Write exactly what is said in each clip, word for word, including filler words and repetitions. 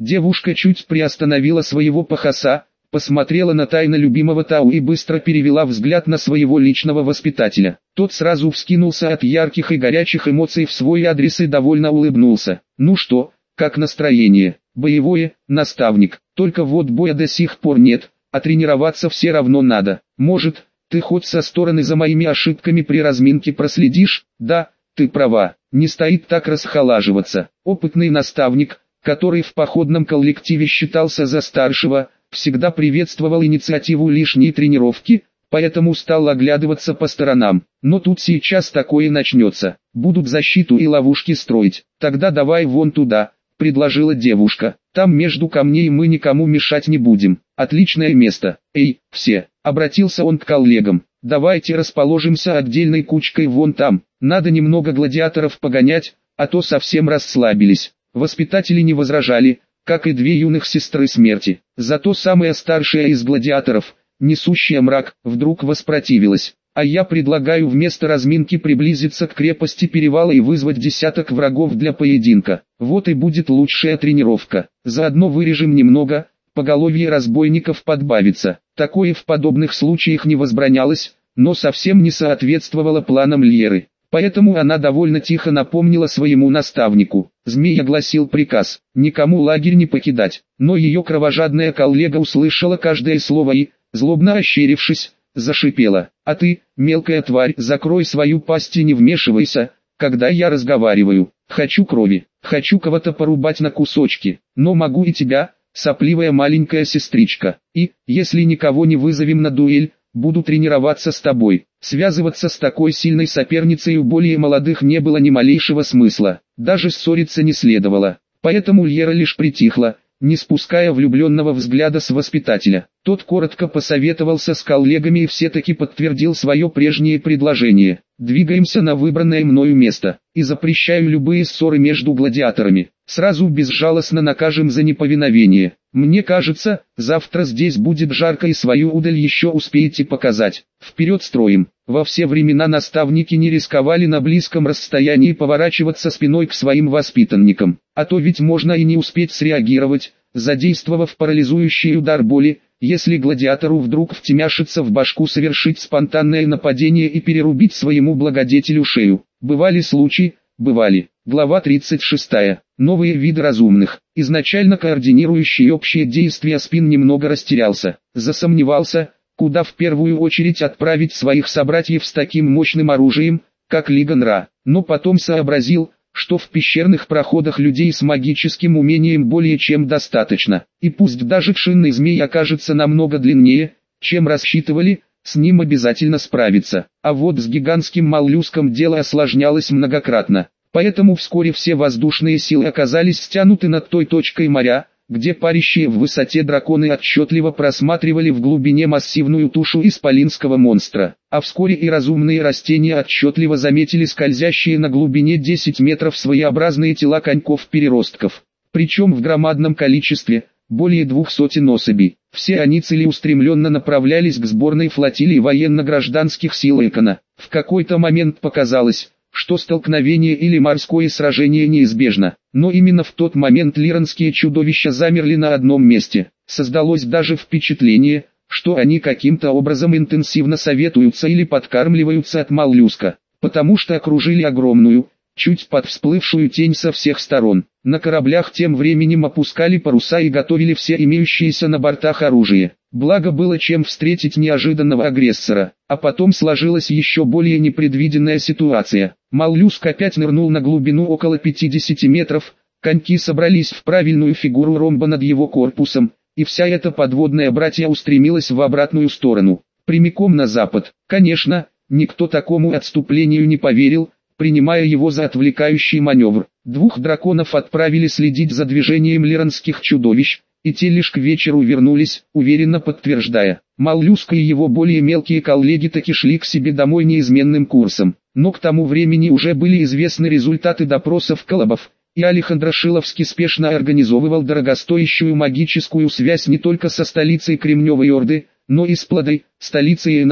Девушка чуть приостановила своего пахоса, посмотрела на тайно любимого Тау и быстро перевела взгляд на своего личного воспитателя. Тот сразу вскинулся от ярких и горячих эмоций в свой адрес и довольно улыбнулся. «Ну что, как настроение?» «Боевое, наставник, только вот боя до сих пор нет, а тренироваться все равно надо. Может, ты хоть со стороны за моими ошибками при разминке проследишь?» «Да, ты права, не стоит так расхолаживаться». Опытный наставник, который в походном коллективе считался за старшего, всегда приветствовал инициативу лишней тренировки, поэтому стал оглядываться по сторонам. Но тут сейчас такое начнется. Будут защиту и ловушки строить. «Тогда давай вон туда», — предложила девушка. «Там между камней мы никому мешать не будем. Отличное место. Эй, все», — обратился он к коллегам. «Давайте расположимся отдельной кучкой вон там. Надо немного гладиаторов погонять, а то совсем расслабились». Воспитатели не возражали, как и две юных сестры смерти. Зато самая старшая из гладиаторов, несущая мрак, вдруг воспротивилась. «А я предлагаю вместо разминки приблизиться к крепости перевала и вызвать десяток врагов для поединка. Вот и будет лучшая тренировка. Заодно вырежем немного, поголовье разбойников подбавится». Такое в подобных случаях не возбранялось, но совсем не соответствовало планам Льеры. Поэтому она довольно тихо напомнила своему наставнику. Змей огласил приказ, никому лагерь не покидать. Но ее кровожадная коллега услышала каждое слово и, злобно ощерившись, зашипела. «А ты, мелкая тварь, закрой свою пасть и не вмешивайся, когда я разговариваю. Хочу крови, хочу кого-то порубать на кусочки, но могу и тебя, сопливая маленькая сестричка. И, если никого не вызовем на дуэль, буду тренироваться с тобой». Связываться с такой сильной соперницей у более молодых не было ни малейшего смысла, даже ссориться не следовало. Поэтому Льера лишь притихла, не спуская влюбленного взгляда с воспитателя. Тот коротко посоветовался с коллегами и все-таки подтвердил свое прежнее предложение. «Двигаемся на выбранное мною место, и запрещаю любые ссоры между гладиаторами. Сразу безжалостно накажем за неповиновение. Мне кажется, завтра здесь будет жарко и свою удаль еще успеете показать. Вперед строим». Во все времена наставники не рисковали на близком расстоянии поворачиваться спиной к своим воспитанникам, а то ведь можно и не успеть среагировать, задействовав парализующий удар боли, если гладиатору вдруг втемяшится в башку совершить спонтанное нападение и перерубить своему благодетелю шею. Бывали случаи, бывали. Глава тридцать шестая. Новые виды разумных. Изначально координирующий общие действия спин немного растерялся, засомневался, куда в первую очередь отправить своих собратьев с таким мощным оружием, как Лиганра, но потом сообразил, что в пещерных проходах людей с магическим умением более чем достаточно, и пусть даже шинный змей окажется намного длиннее, чем рассчитывали, с ним обязательно справиться, а вот с гигантским моллюском дело осложнялось многократно, поэтому вскоре все воздушные силы оказались стянуты над той точкой моря, где парящие в высоте драконы отчетливо просматривали в глубине массивную тушу исполинского монстра, а вскоре и разумные растения отчетливо заметили скользящие на глубине десять метров своеобразные тела коньков-переростков, причем в громадном количестве, более двух сотен особей. Все они целеустремленно направлялись к сборной флотилии военно-гражданских сил Экона. В какой-то момент показалось, что столкновение или морское сражение неизбежно, но именно в тот момент лиранские чудовища замерли на одном месте. Создалось даже впечатление, что они каким-то образом интенсивно советуются или подкармливаются от моллюска, потому что окружили огромную, чуть подвсплывшую тень со всех сторон. На кораблях тем временем опускали паруса и готовили все имеющиеся на бортах оружие. Благо было чем встретить неожиданного агрессора, а потом сложилась еще более непредвиденная ситуация. Моллюск опять нырнул на глубину около пятидесяти метров, коньки собрались в правильную фигуру ромба над его корпусом, и вся эта подводная братья устремилась в обратную сторону, прямиком на запад. Конечно, никто такому отступлению не поверил, принимая его за отвлекающий маневр. Двух драконов отправили следить за движением лиранских чудовищ, и те лишь к вечеру вернулись, уверенно подтверждая, моллюск и его более мелкие коллеги таки шли к себе домой неизменным курсом. Но к тому времени уже были известны результаты допросов колобов, и Алехандро Шиловский спешно организовывал дорогостоящую магическую связь не только со столицей Кремневой Орды, но и с Пладой, столицей Энарми.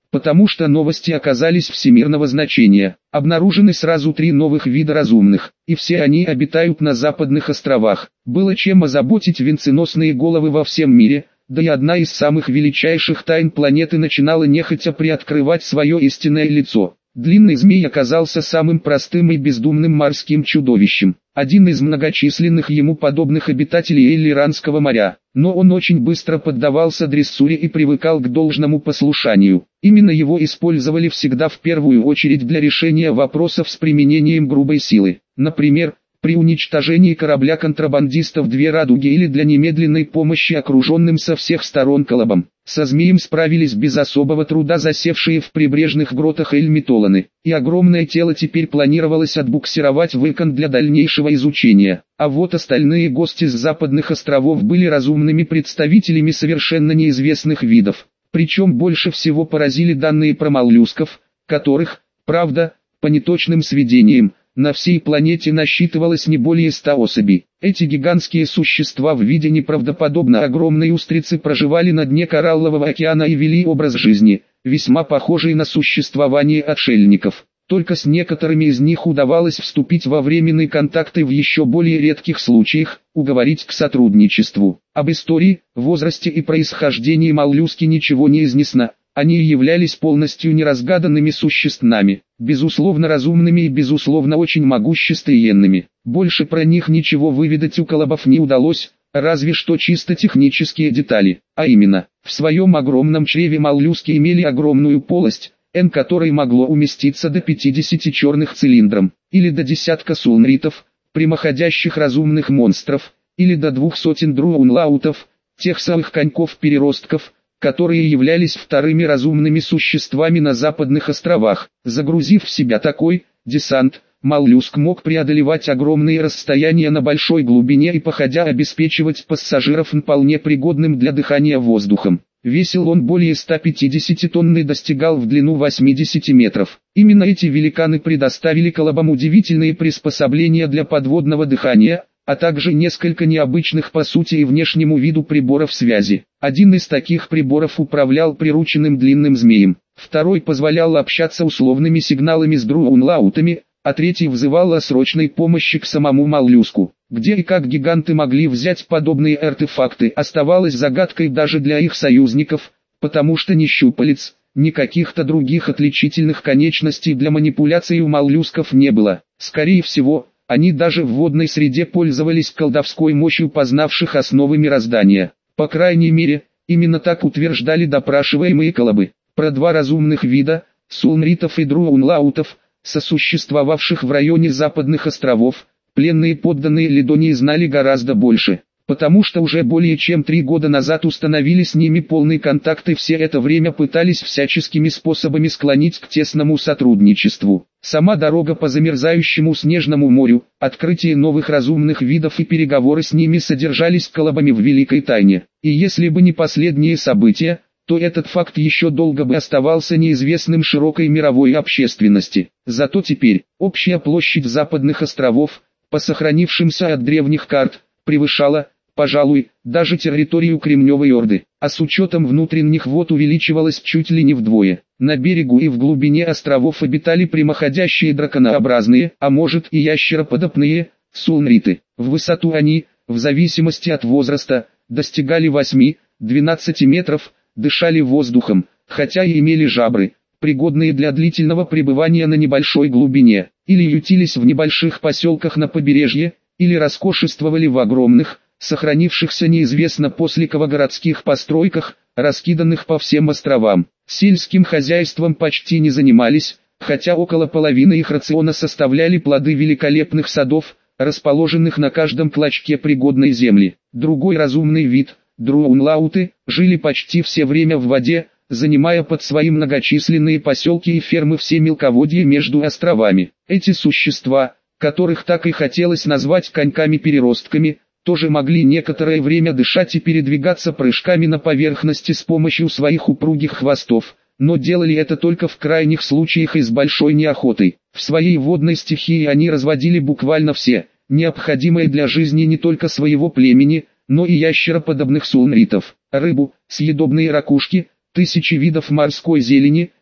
потому что новости оказались всемирного значения. Обнаружены сразу три новых вида разумных, и все они обитают на западных островах. Было чем озаботить венценосные головы во всем мире, да и одна из самых величайших тайн планеты начинала нехотя приоткрывать свое истинное лицо. Длинный змей оказался самым простым и бездумным морским чудовищем, один из многочисленных ему подобных обитателей Эллиранского моря, но он очень быстро поддавался дрессуре и привыкал к должному послушанию. Именно его использовали всегда в первую очередь для решения вопросов с применением грубой силы, например, при уничтожении корабля контрабандистов «Две радуги» или для немедленной помощи окруженным со всех сторон колобам. Со змеем справились без особого труда засевшие в прибрежных гротах эльмитоланы, и огромное тело теперь планировалось отбуксировать в Икон для дальнейшего изучения. А вот остальные гости с западных островов были разумными представителями совершенно неизвестных видов. Причем больше всего поразили данные про моллюсков, которых, правда, по неточным сведениям, на всей планете насчитывалось не более ста особей. Эти гигантские существа в виде неправдоподобно огромной устрицы проживали на дне кораллового океана и вели образ жизни, весьма похожий на существование отшельников. Только с некоторыми из них удавалось вступить во временные контакты, в еще более редких случаях уговорить к сотрудничеству. Об истории, возрасте и происхождении моллюски ничего не известно. Они являлись полностью неразгаданными существами, безусловно разумными и безусловно очень могущественными. Больше про них ничего выведать у колобов не удалось, разве что чисто технические детали. А именно, в своем огромном чреве моллюски имели огромную полость, N которой могло уместиться до пятидесяти черных цилиндров, или до десятка сулнритов, прямоходящих разумных монстров, или до двух сотен друунлаутов, тех самых коньков-переростков, которые являлись вторыми разумными существами на западных островах. Загрузив в себя такой десант, моллюск мог преодолевать огромные расстояния на большой глубине и походя обеспечивать пассажиров вполне пригодным для дыхания воздухом. Весил он более ста пятидесяти тонн и достигал в длину восьмидесяти метров. Именно эти великаны предоставили колобам удивительные приспособления для подводного дыхания, а также несколько необычных по сути и внешнему виду приборов связи. Один из таких приборов управлял прирученным длинным змеем, второй позволял общаться условными сигналами с друунлаутами, а третий взывал о срочной помощи к самому моллюску. Где и как гиганты могли взять подобные артефакты, оставалось загадкой даже для их союзников, потому что ни щупалец, ни каких-то других отличительных конечностей для манипуляций у моллюсков не было. Скорее всего, они даже в водной среде пользовались колдовской мощью познавших основы мироздания. По крайней мере, именно так утверждали допрашиваемые колобы. Про два разумных вида, сулнритов и друунлаутов, сосуществовавших в районе западных островов, пленные подданные Ледонии знали гораздо больше, потому что уже более чем три года назад установили с ними полный контакт и все это время пытались всяческими способами склонить к тесному сотрудничеству. Сама дорога по замерзающему снежному морю, открытие новых разумных видов и переговоры с ними содержались колобами в великой тайне. И если бы не последние события, то этот факт еще долго бы оставался неизвестным широкой мировой общественности. Зато теперь, общая площадь западных островов, по сохранившимся от древних карт, превышала, пожалуй, даже территорию Кремневой Орды, а с учетом внутренних вод увеличивалась чуть ли не вдвое. На берегу и в глубине островов обитали прямоходящие драконообразные, а может и ящероподобные, сулнриты. В высоту они, в зависимости от возраста, достигали восьми-двенадцати метров, дышали воздухом, хотя и имели жабры, пригодные для длительного пребывания на небольшой глубине, или ютились в небольших поселках на побережье, или роскошествовали в огромных, сохранившихся неизвестно после кого городских постройках, раскиданных по всем островам. Сельским хозяйством почти не занимались, хотя около половины их рациона составляли плоды великолепных садов, расположенных на каждом клочке пригодной земли. Другой разумный вид, друунлауты, жили почти все время в воде, занимая под свои многочисленные поселки и фермы все мелководья между островами. Эти существа, которых так и хотелось назвать коньками-переростками, тоже могли некоторое время дышать и передвигаться прыжками на поверхности с помощью своих упругих хвостов, но делали это только в крайних случаях и с большой неохотой. В своей водной стихии они разводили буквально все, необходимые для жизни не только своего племени, но и ящероподобных сулнритов, рыбу, съедобные ракушки, тысячи видов морской зелени,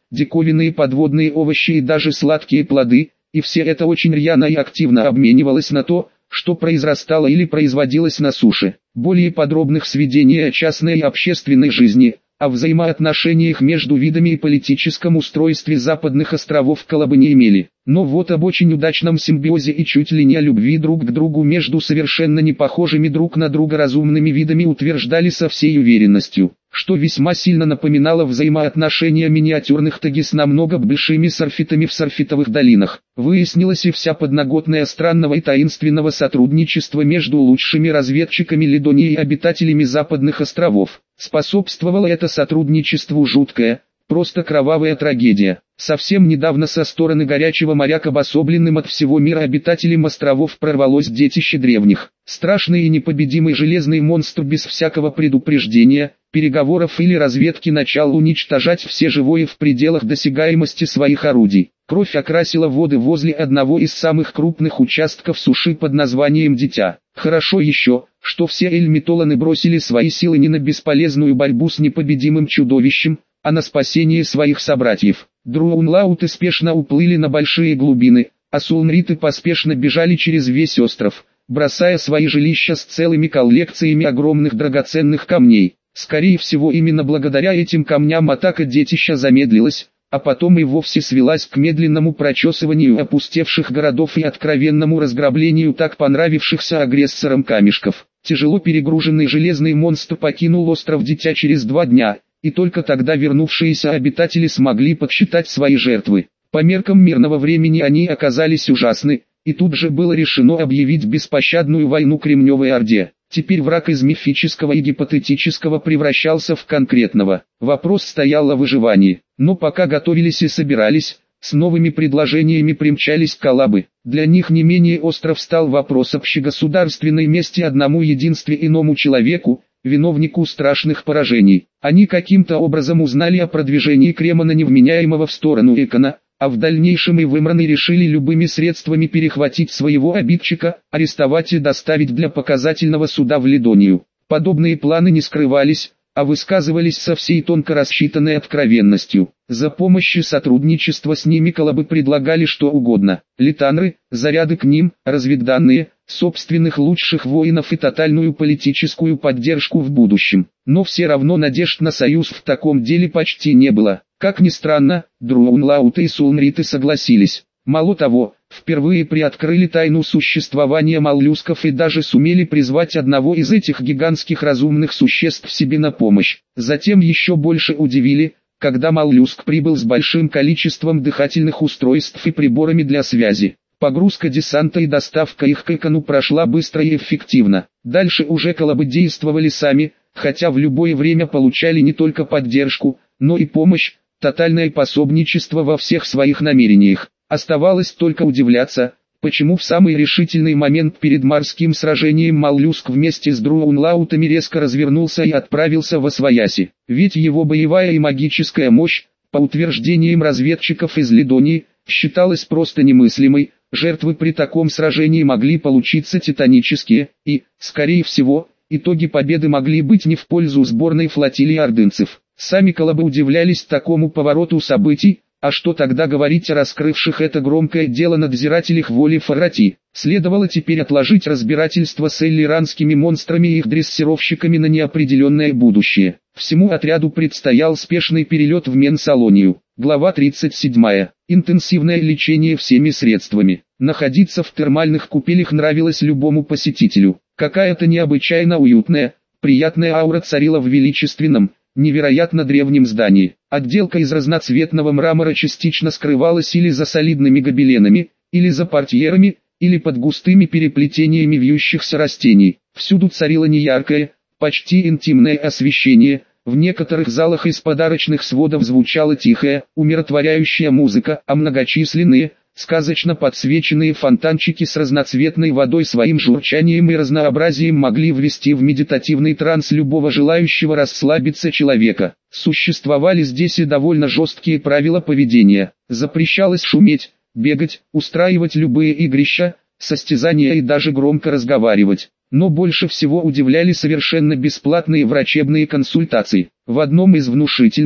диковинные подводные овощи и даже сладкие плоды, и все это очень рьяно и активно обменивалось на то, что произрастало или производилось на суше. Более подробных сведений о частной и общественной жизни, о взаимоотношениях между видами и политическом устройстве западных островов Колобы не имели. Но вот об очень удачном симбиозе и чуть ли не о любви друг к другу между совершенно не похожими друг на друга разумными видами утверждали со всей уверенностью, что весьма сильно напоминало взаимоотношения миниатюрных таги с намного большими сарфитами в сарфитовых долинах. Выяснилась и вся подноготная странного и таинственного сотрудничества между лучшими разведчиками Лидонии и обитателями западных островов. Способствовало это сотрудничеству жуткая, просто кровавая трагедия. Совсем недавно со стороны горячего моря к обособленным от всего мира обитателям островов прорвалось детище древних. Страшный и непобедимый железный монстр без всякого предупреждения, переговоров или разведки начал уничтожать все живое в пределах досягаемости своих орудий. Кровь окрасила воды возле одного из самых крупных участков суши под названием Дитя. Хорошо еще, что все эльмитоланы бросили свои силы не на бесполезную борьбу с непобедимым чудовищем, а на спасение своих собратьев. Друунлауты спешно уплыли на большие глубины, а сулнриты поспешно бежали через весь остров, бросая свои жилища с целыми коллекциями огромных драгоценных камней. Скорее всего, именно благодаря этим камням атака детища замедлилась, а потом и вовсе свелась к медленному прочесыванию опустевших городов и откровенному разграблению так понравившихся агрессорам камешков. Тяжело перегруженный железный монстр покинул остров Дитя через два дня, и только тогда вернувшиеся обитатели смогли подсчитать свои жертвы. По меркам мирного времени они оказались ужасны, и тут же было решено объявить беспощадную войну Кремневой Орде. Теперь враг из мифического и гипотетического превращался в конкретного. Вопрос стоял о выживании. Но пока готовились и собирались, с новыми предложениями примчались Колобы. Для них не менее остров стал вопрос общегосударственной мести одному единстве иному человеку, виновнику страшных поражений. Они каким-то образом узнали о продвижении Кремона невменяемого в сторону Экона, а в дальнейшем и вымраны решили любыми средствами перехватить своего обидчика, арестовать и доставить для показательного суда в Лидонию. Подобные планы не скрывались, а высказывались со всей тонко рассчитанной откровенностью. За помощь и сотрудничество с ними Колобы предлагали что угодно. Литанры, заряды к ним, разведданные, собственных лучших воинов и тотальную политическую поддержку в будущем. Но все равно надежд на союз в таком деле почти не было. Как ни странно, Друунлауты и сулнриты согласились. Мало того, впервые приоткрыли тайну существования моллюсков и даже сумели призвать одного из этих гигантских разумных существ себе на помощь. Затем еще больше удивили, когда моллюск прибыл с большим количеством дыхательных устройств и приборами для связи. Погрузка десанта и доставка их к Экону прошла быстро и эффективно. Дальше уже Колобы действовали сами, хотя в любое время получали не только поддержку, но и помощь, тотальное пособничество во всех своих намерениях. Оставалось только удивляться, почему в самый решительный момент перед морским сражением моллюск вместе с Друунлаутами резко развернулся и отправился во Освояси. Ведь его боевая и магическая мощь, по утверждениям разведчиков из Лидонии, считалась просто немыслимой. Жертвы при таком сражении могли получиться титанические, и, скорее всего, итоги победы могли быть не в пользу сборной флотилии ордынцев. Сами Колобы удивлялись такому повороту событий, а что тогда говорить о раскрывших это громкое дело надзирателях воли Фарати? Следовало теперь отложить разбирательство с эллиранскими монстрами и их дрессировщиками на неопределенное будущее. Всему отряду предстоял спешный перелет в Менсалонию. Глава тридцать седьмая. Интенсивное лечение всеми средствами. Находиться в термальных купелях нравилось любому посетителю. Какая-то необычайно уютная, приятная аура царила в величественном, невероятно древнем здании. Отделка из разноцветного мрамора частично скрывалась или за солидными гобеленами, или за портьерами, или под густыми переплетениями вьющихся растений. Всюду царило неяркое, почти интимное освещение. В некоторых залах из подарочных сводов звучала тихая, умиротворяющая музыка, а многочисленные, сказочно подсвеченные фонтанчики с разноцветной водой своим журчанием и разнообразием могли ввести в медитативный транс любого желающего расслабиться человека. Существовали здесь и довольно жесткие правила поведения. Запрещалось шуметь, бегать, устраивать любые игрища, состязания и даже громко разговаривать. Но больше всего удивляли совершенно бесплатные врачебные консультации. В одном из внушительных,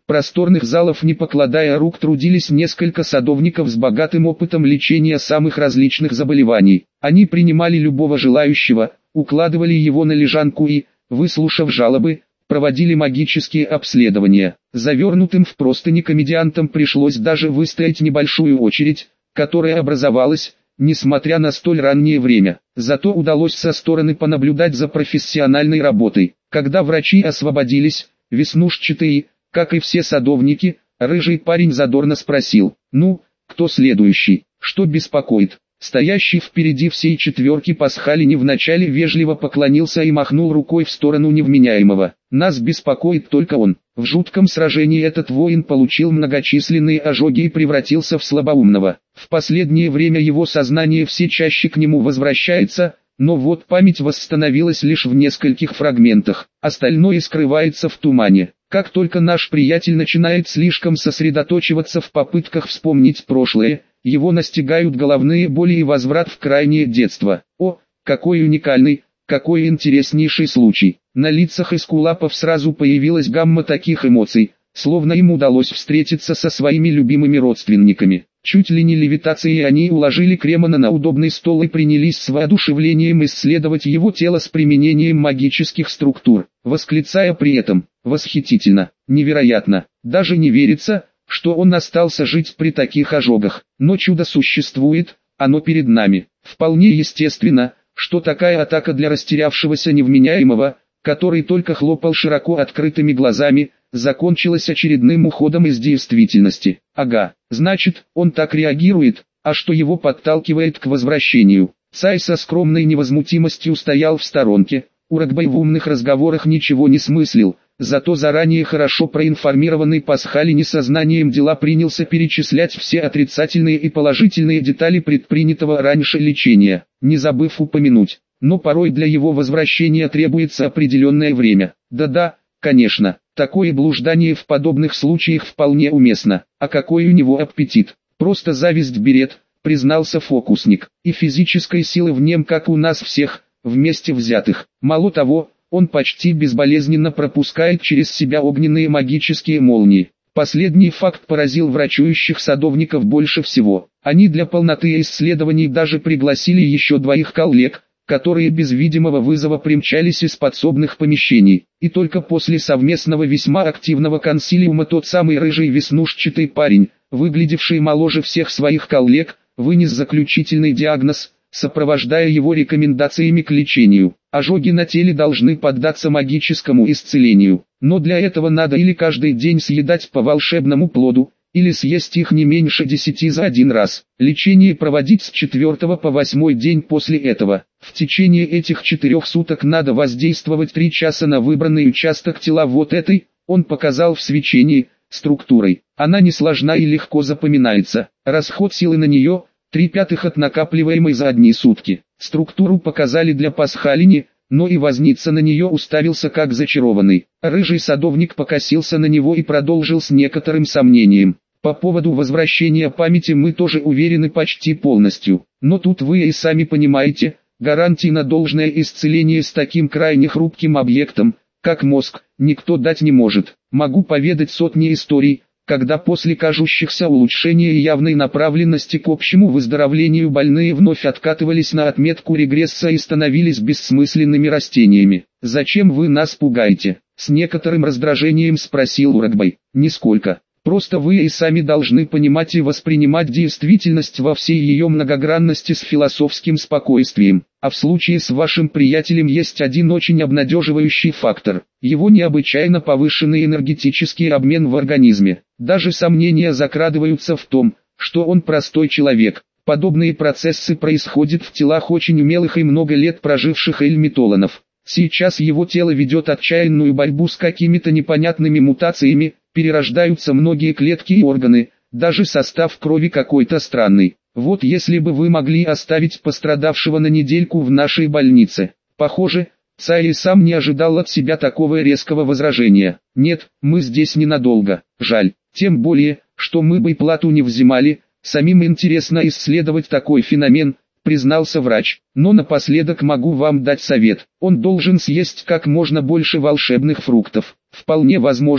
просторных залов не покладая рук трудились несколько садовников с богатым опытом лечения самых различных заболеваний. Они принимали любого желающего, укладывали его на лежанку и, выслушав жалобы, проводили магические обследования. Завернутым в простыни комедиантам пришлось даже выстоять небольшую очередь, которая образовалась, несмотря на столь раннее время. Зато удалось со стороны понаблюдать за профессиональной работой. Когда врачи освободились, веснушчатые, как и все садовники, рыжий парень задорно спросил: «Ну, кто следующий? Что беспокоит?» Стоящий впереди всей четверки пасхалини вначале вежливо поклонился и махнул рукой в сторону невменяемого. «Нас беспокоит только он. В жутком сражении этот воин получил многочисленные ожоги и превратился в слабоумного. В последнее время его сознание все чаще к нему возвращается, но вот память восстановилась лишь в нескольких фрагментах, остальное скрывается в тумане. Как только наш приятель начинает слишком сосредоточиваться в попытках вспомнить прошлое, его настигают головные боли и возврат в крайнее детство. О, какой уникальный, какой интереснейший случай!» На лицах эскулапов сразу появилась гамма таких эмоций, словно им удалось встретиться со своими любимыми родственниками. Чуть ли не левитацией они уложили Кремона на удобный стол и принялись с воодушевлением исследовать его тело с применением магических структур, восклицая при этом: «Восхитительно, невероятно, даже не верится, что он остался жить при таких ожогах. Но чудо существует, оно перед нами. Вполне естественно, что такая атака для растерявшегося невменяемого, который только хлопал широко открытыми глазами, закончилась очередным уходом из действительности. Ага, значит, он так реагирует, а что его подталкивает к возвращению?» Цай со скромной невозмутимостью стоял в сторонке. Урагбай в умных разговорах ничего не смыслил, зато заранее хорошо проинформированный пасхалини сознанием дела принялся перечислять все отрицательные и положительные детали предпринятого раньше лечения, не забыв упомянуть: но порой для его возвращения требуется определенное время. Да-да, конечно, такое блуждание в подобных случаях вполне уместно. А какой у него аппетит! Просто зависть берет, признался фокусник. И физической силы в нем, как у нас всех, вместе взятых. Мало того, он почти безболезненно пропускает через себя огненные магические молнии. Последний факт поразил врачующих садовников больше всего. Они для полноты исследований даже пригласили еще двоих коллег, которые без видимого вызова примчались из подсобных помещений. И только после совместного весьма активного консилиума тот самый рыжий веснушчатый парень, выглядевший моложе всех своих коллег, вынес заключительный диагноз, сопровождая его рекомендациями к лечению. Ожоги на теле должны поддаться магическому исцелению, но для этого надо или каждый день съедать по волшебному плоду, или съесть их не меньше десяти за один раз. Лечение проводить с четвертого по восьмой день после этого. В течение этих четырех суток надо воздействовать три часа на выбранный участок тела вот этой, он показал в свечении, структурой. Она не сложна и легко запоминается. Расход силы на нее – три пятых от накапливаемой за одни сутки. Структуру показали для пасхалини, но и возница на нее уставился как зачарованный. Рыжий садовник покосился на него и продолжил с некоторым сомнением: «По поводу возвращения памяти мы тоже уверены почти полностью. Но тут вы и сами понимаете, гарантий на должное исцеление с таким крайне хрупким объектом, как мозг, никто дать не может. Могу поведать сотни историй, когда после кажущихся улучшений и явной направленности к общему выздоровлению больные вновь откатывались на отметку регресса и становились бессмысленными растениями. Зачем вы нас пугаете?» С некоторым раздражением спросил Урагбай. «Нисколько. Просто вы и сами должны понимать и воспринимать действительность во всей ее многогранности с философским спокойствием. А в случае с вашим приятелем есть один очень обнадеживающий фактор. Его необычайно повышенный энергетический обмен в организме. Даже сомнения закрадываются в том, что он простой человек. Подобные процессы происходят в телах очень умелых и много лет проживших эльмитоланов. Сейчас его тело ведет отчаянную борьбу с какими-то непонятными мутациями, перерождаются многие клетки и органы, даже состав крови какой-то странный. Вот если бы вы могли оставить пострадавшего на недельку в нашей больнице». Похоже, Цай и сам не ожидал от себя такого резкого возражения. «Нет, мы здесь ненадолго, жаль. Тем более, что мы бы и плату не взимали, самим интересно исследовать такой феномен», признался врач. «Но напоследок могу вам дать совет. Он должен съесть как можно больше волшебных фруктов. Вполне возможно,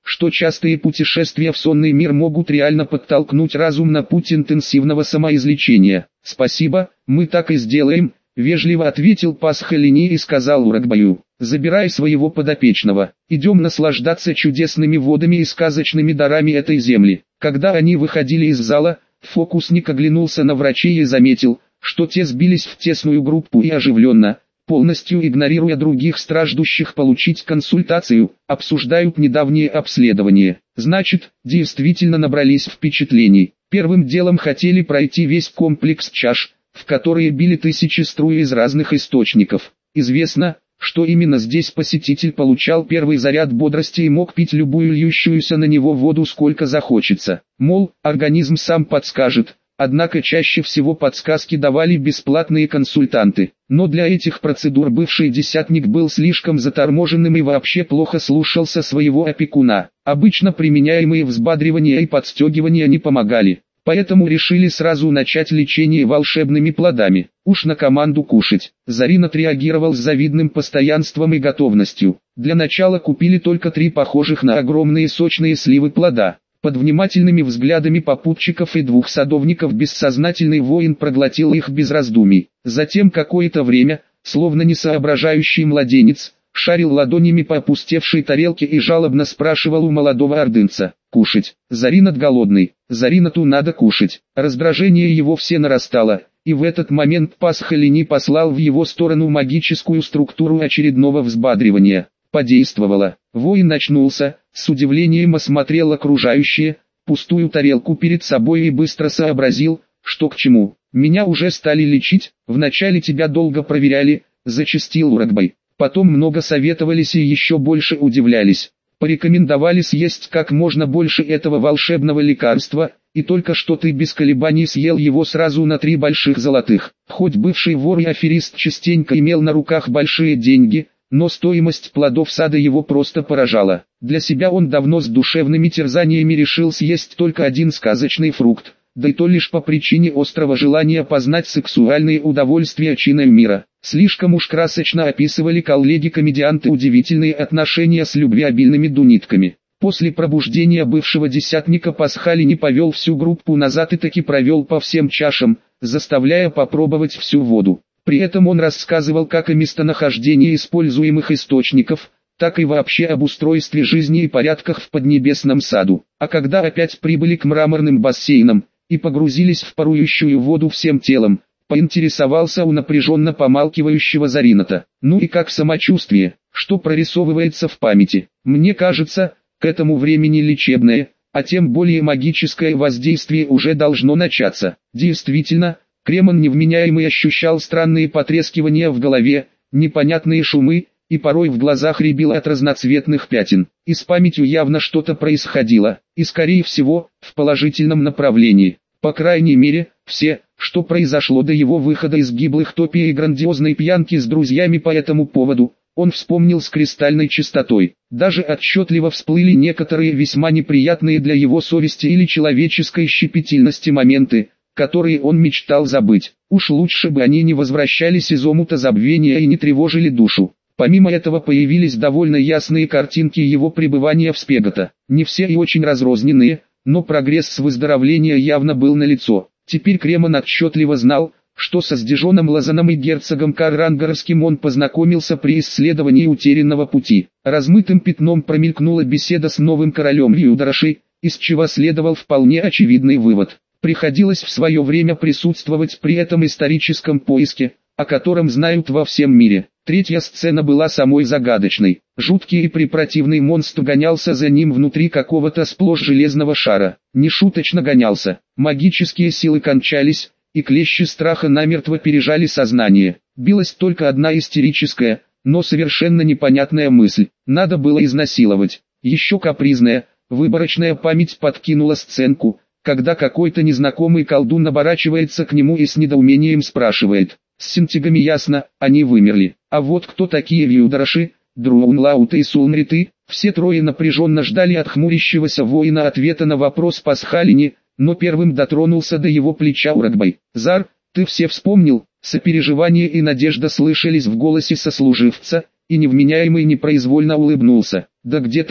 что частые путешествия в сонный мир могут реально подтолкнуть разум на путь интенсивного самоизлечения. «Спасибо, мы так и сделаем», — вежливо ответил Пасхалини и сказал Уракбаю: «Забирай своего подопечного, идем наслаждаться чудесными водами и сказочными дарами этой земли». Когда они выходили из зала, фокусник оглянулся на врачей и заметил, что те сбились в тесную группу и оживленно, полностью игнорируя других страждущих получить консультацию, обсуждают недавнее обследование. Значит, действительно набрались впечатлений. Первым делом хотели пройти весь комплекс чаш, в которые били тысячи струй из разных источников. Известно, что именно здесь посетитель получал первый заряд бодрости и мог пить любую льющуюся на него воду сколько захочется. Мол, организм сам подскажет. Однако чаще всего подсказки давали бесплатные консультанты. Но для этих процедур бывший десятник был слишком заторможенным и вообще плохо слушался своего опекуна. Обычно применяемые взбадривания и подстегивания не помогали. Поэтому решили сразу начать лечение волшебными плодами. Уж на команду кушать. Зарин отреагировал с завидным постоянством и готовностью. Для начала купили только три похожих на огромные сочные сливы плода. Под внимательными взглядами попутчиков и двух садовников бессознательный воин проглотил их без раздумий. Затем какое-то время, словно несоображающий младенец, шарил ладонями по опустевшей тарелке и жалобно спрашивал у молодого ордынца: «Кушать? Заринат голодный, Заринату надо кушать». Раздражение его все нарастало, и в этот момент Пасхалини послал в его сторону магическую структуру очередного взбадривания. Подействовало. Воин очнулся, с удивлением осмотрел окружающее, пустую тарелку перед собой и быстро сообразил, что к чему. «Меня уже стали лечить, вначале тебя долго проверяли», — зачастил Уракбай. Потом много советовались и еще больше удивлялись. Порекомендовали съесть как можно больше этого волшебного лекарства, и только что ты без колебаний съел его сразу на три больших золотых. Хоть бывший вор и аферист частенько имел на руках большие деньги, но стоимость плодов сада его просто поражала. Для себя он давно с душевными терзаниями решил съесть только один сказочный фрукт, да и то лишь по причине острого желания познать сексуальные удовольствия чина мира. Слишком уж красочно описывали коллеги-комедианты удивительные отношения с любвеобильными дунитками. После пробуждения бывшего десятника Пасхалини повел всю группу назад и таки провел по всем чашам, заставляя попробовать всю воду. При этом он рассказывал как о местонахождении используемых источников, так и вообще об устройстве жизни и порядках в Поднебесном саду. А когда опять прибыли к мраморным бассейнам и погрузились в парующую воду всем телом, поинтересовался у напряженно помалкивающего Зарината: «Ну и как самочувствие, что прорисовывается в памяти?» «Мне кажется, к этому времени лечебное, а тем более магическое воздействие уже должно начаться». Действительно, Кремон невменяемый ощущал странные потрескивания в голове, непонятные шумы, и порой в глазах рябило от разноцветных пятен. И с памятью явно что-то происходило, и скорее всего, в положительном направлении. По крайней мере, все, что произошло до его выхода из гиблых топий и грандиозной пьянки с друзьями по этому поводу, он вспомнил с кристальной чистотой. Даже отчетливо всплыли некоторые весьма неприятные для его совести или человеческой щепетильности моменты, которые он мечтал забыть. Уж лучше бы они не возвращались из омута забвения и не тревожили душу. Помимо этого появились довольно ясные картинки его пребывания в Спегото. Не все и очень разрозненные, но прогресс с выздоровления явно был налицо. Теперь Кремон отчетливо знал, что со Сдежоном Лазаном и герцогом Каррангарским он познакомился при исследовании утерянного пути. Размытым пятном промелькнула беседа с новым королем Юдараши, из чего следовал вполне очевидный вывод. Приходилось в свое время присутствовать при этом историческом поиске, о котором знают во всем мире. Третья сцена была самой загадочной. Жуткий и препротивный монстр гонялся за ним внутри какого-то сплошь железного шара. Нешуточно гонялся. Магические силы кончались, и клещи страха намертво пережали сознание. Билась только одна истерическая, но совершенно непонятная мысль. Надо было изнасиловать. Еще капризная, выборочная память подкинула сценку, когда какой-то незнакомый колдун оборачивается к нему и с недоумением спрашивает: «С синтигами ясно, они вымерли. А вот кто такие Юдараши, Друунлауты и Сулмриты?» Все трое напряженно ждали от хмурящегося воина ответа на вопрос Пасхалини, но первым дотронулся до его плеча Уракбай. «Зар, ты все вспомнил?» Сопереживание и надежда слышались в голосе сослуживца, и невменяемый непроизвольно улыбнулся. «Да где там?»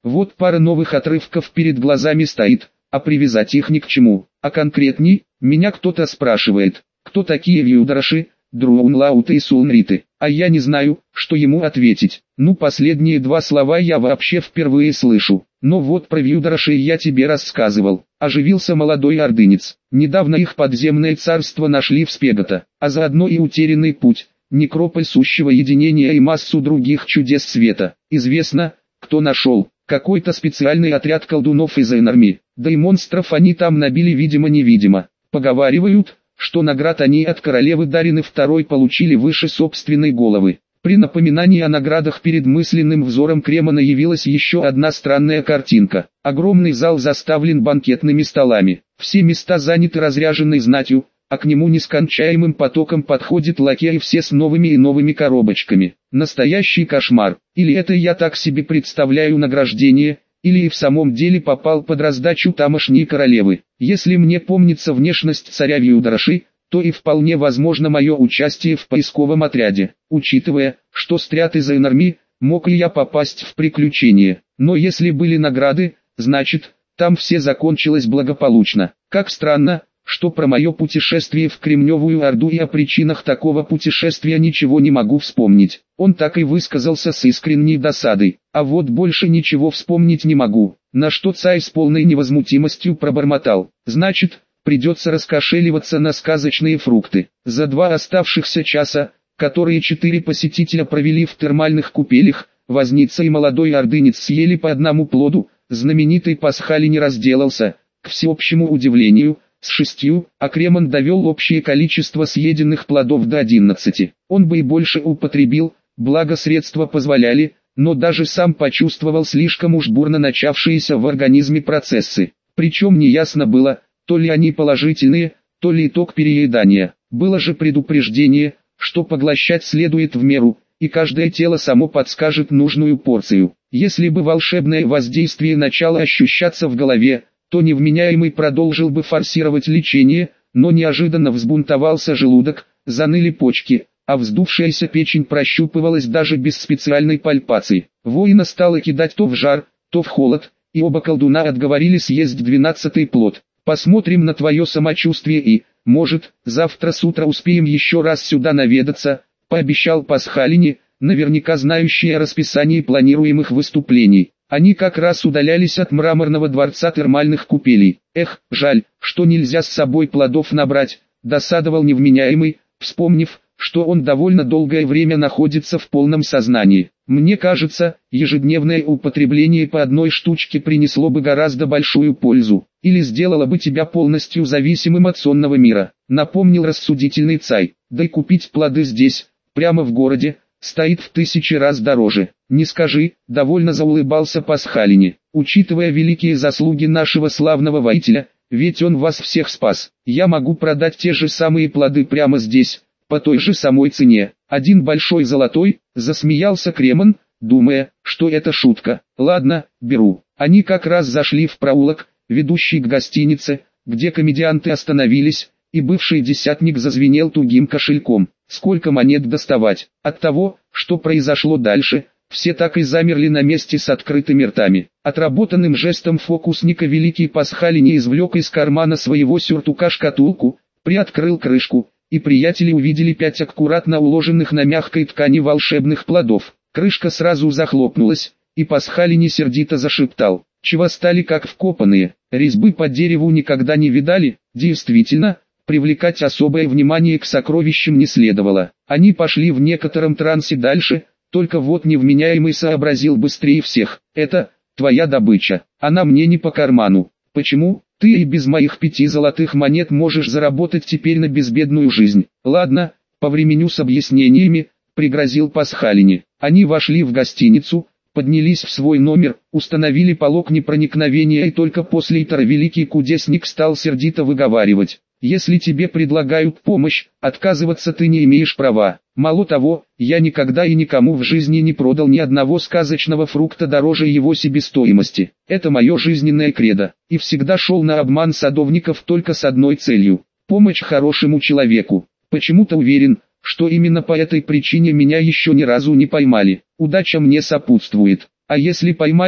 Вот пара новых отрывков перед глазами стоит, а привязать их ни к чему. А конкретней, меня кто-то спрашивает, кто такие вьюдораши, Друунлауты и Сулнриты, а я не знаю, что ему ответить. Ну, последние два слова я вообще впервые слышу. Но вот про вьюдорашей я тебе рассказывал. Оживился молодой ордынец. Недавно их подземное царство нашли в Спегото, а заодно и утерянный путь, некрополь сущего единения и массу других чудес света. Известно, кто нашел. Какой-то специальный отряд колдунов из Энарми. Да и монстров они там набили видимо-невидимо. Поговаривают, что наград они от королевы Дарины второй получили выше собственной головы. При напоминании о наградах перед мысленным взором Кремона явилась еще одна странная картинка. Огромный зал заставлен банкетными столами. Все места заняты разряженной знатью, а к нему нескончаемым потоком подходят лакеи все с новыми и новыми коробочками. Настоящий кошмар. Или это я так себе представляю награждение, или и в самом деле попал под раздачу тамошней королевы. Если мне помнится внешность царя Вьюдораши, то и вполне возможно мое участие в поисковом отряде. Учитывая, что стрят из Энарми, мог ли я попасть в приключения. Но если были награды, значит, там все закончилось благополучно. Как странно, что про мое путешествие в Кремневую Орду и о причинах такого путешествия ничего не могу вспомнить. Он так и высказался с искренней досадой. А вот больше ничего вспомнить не могу. На что царь с полной невозмутимостью пробормотал. Значит, придется раскошеливаться на сказочные фрукты. За два оставшихся часа, которые четыре посетителя провели в термальных купелях, возница и молодой ордынец съели по одному плоду, знаменитый пасхали не разделался, к всеобщему удивлению, с шестью, а Кремон довел общее количество съеденных плодов до одиннадцати. Он бы и больше употребил, благо средства позволяли, но даже сам почувствовал слишком уж бурно начавшиеся в организме процессы. Причем неясно было, то ли они положительные, то ли итог переедания. Было же предупреждение, что поглощать следует в меру, и каждое тело само подскажет нужную порцию. Если бы волшебное воздействие начало ощущаться в голове, то невменяемый продолжил бы форсировать лечение, но неожиданно взбунтовался желудок, заныли почки, а вздувшаяся печень прощупывалась даже без специальной пальпации. Воина стало кидать то в жар, то в холод, и оба колдуна отговорили съесть двенадцатый плод. Посмотрим на твое самочувствие и, может, завтра с утра успеем еще раз сюда наведаться, пообещал Пасхалине, наверняка знающий о расписании планируемых выступлений. Они как раз удалялись от мраморного дворца термальных купелей. Эх, жаль, что нельзя с собой плодов набрать, досадовал невменяемый, вспомнив, что он довольно долгое время находится в полном сознании. Мне кажется, ежедневное употребление по одной штучке принесло бы гораздо большую пользу, или сделало бы тебя полностью зависимым от сонного мира, напомнил рассудительный царь. Да и купить плоды здесь, прямо в городе, стоит в тысячи раз дороже. Не скажи, довольно заулыбался Пасхалине, учитывая великие заслуги нашего славного воителя, ведь он вас всех спас. Я могу продать те же самые плоды прямо здесь, по той же самой цене. Один большой золотой, засмеялся Кремон, думая, что это шутка. Ладно, беру. Они как раз зашли в проулок, ведущий к гостинице, где комедианты остановились, и бывший десятник зазвенел тугим кошельком. Сколько монет доставать? От того, что произошло дальше, все так и замерли на месте с открытыми ртами. Отработанным жестом фокусника великий Пасхалине извлек из кармана своего сюртука шкатулку, приоткрыл крышку, и приятели увидели пять аккуратно уложенных на мягкой ткани волшебных плодов. Крышка сразу захлопнулась, и Пасхалине сердито зашептал: «Чего стали как вкопанные? Резьбы по дереву никогда не видали?» Действительно, привлекать особое внимание к сокровищам не следовало. Они пошли в некотором трансе дальше, только вот невменяемый сообразил быстрее всех. «Это твоя добыча, она мне не по карману. Почему? Ты и без моих пяти золотых монет можешь заработать теперь на безбедную жизнь». «Ладно, повременю с объяснениями», — пригрозил Пасхалине. Они вошли в гостиницу, поднялись в свой номер, установили полог непроникновения, и только после этого великий кудесник стал сердито выговаривать: «Если тебе предлагают помощь, отказываться ты не имеешь права. Мало того, я никогда и никому в жизни не продал ни одного сказочного фрукта дороже его себестоимости. Это мое жизненное кредо, и всегда шел на обман садовников только с одной целью – помочь хорошему человеку. Почему-то уверен, что именно по этой причине меня еще ни разу не поймали. Удача мне сопутствует. А если поймают,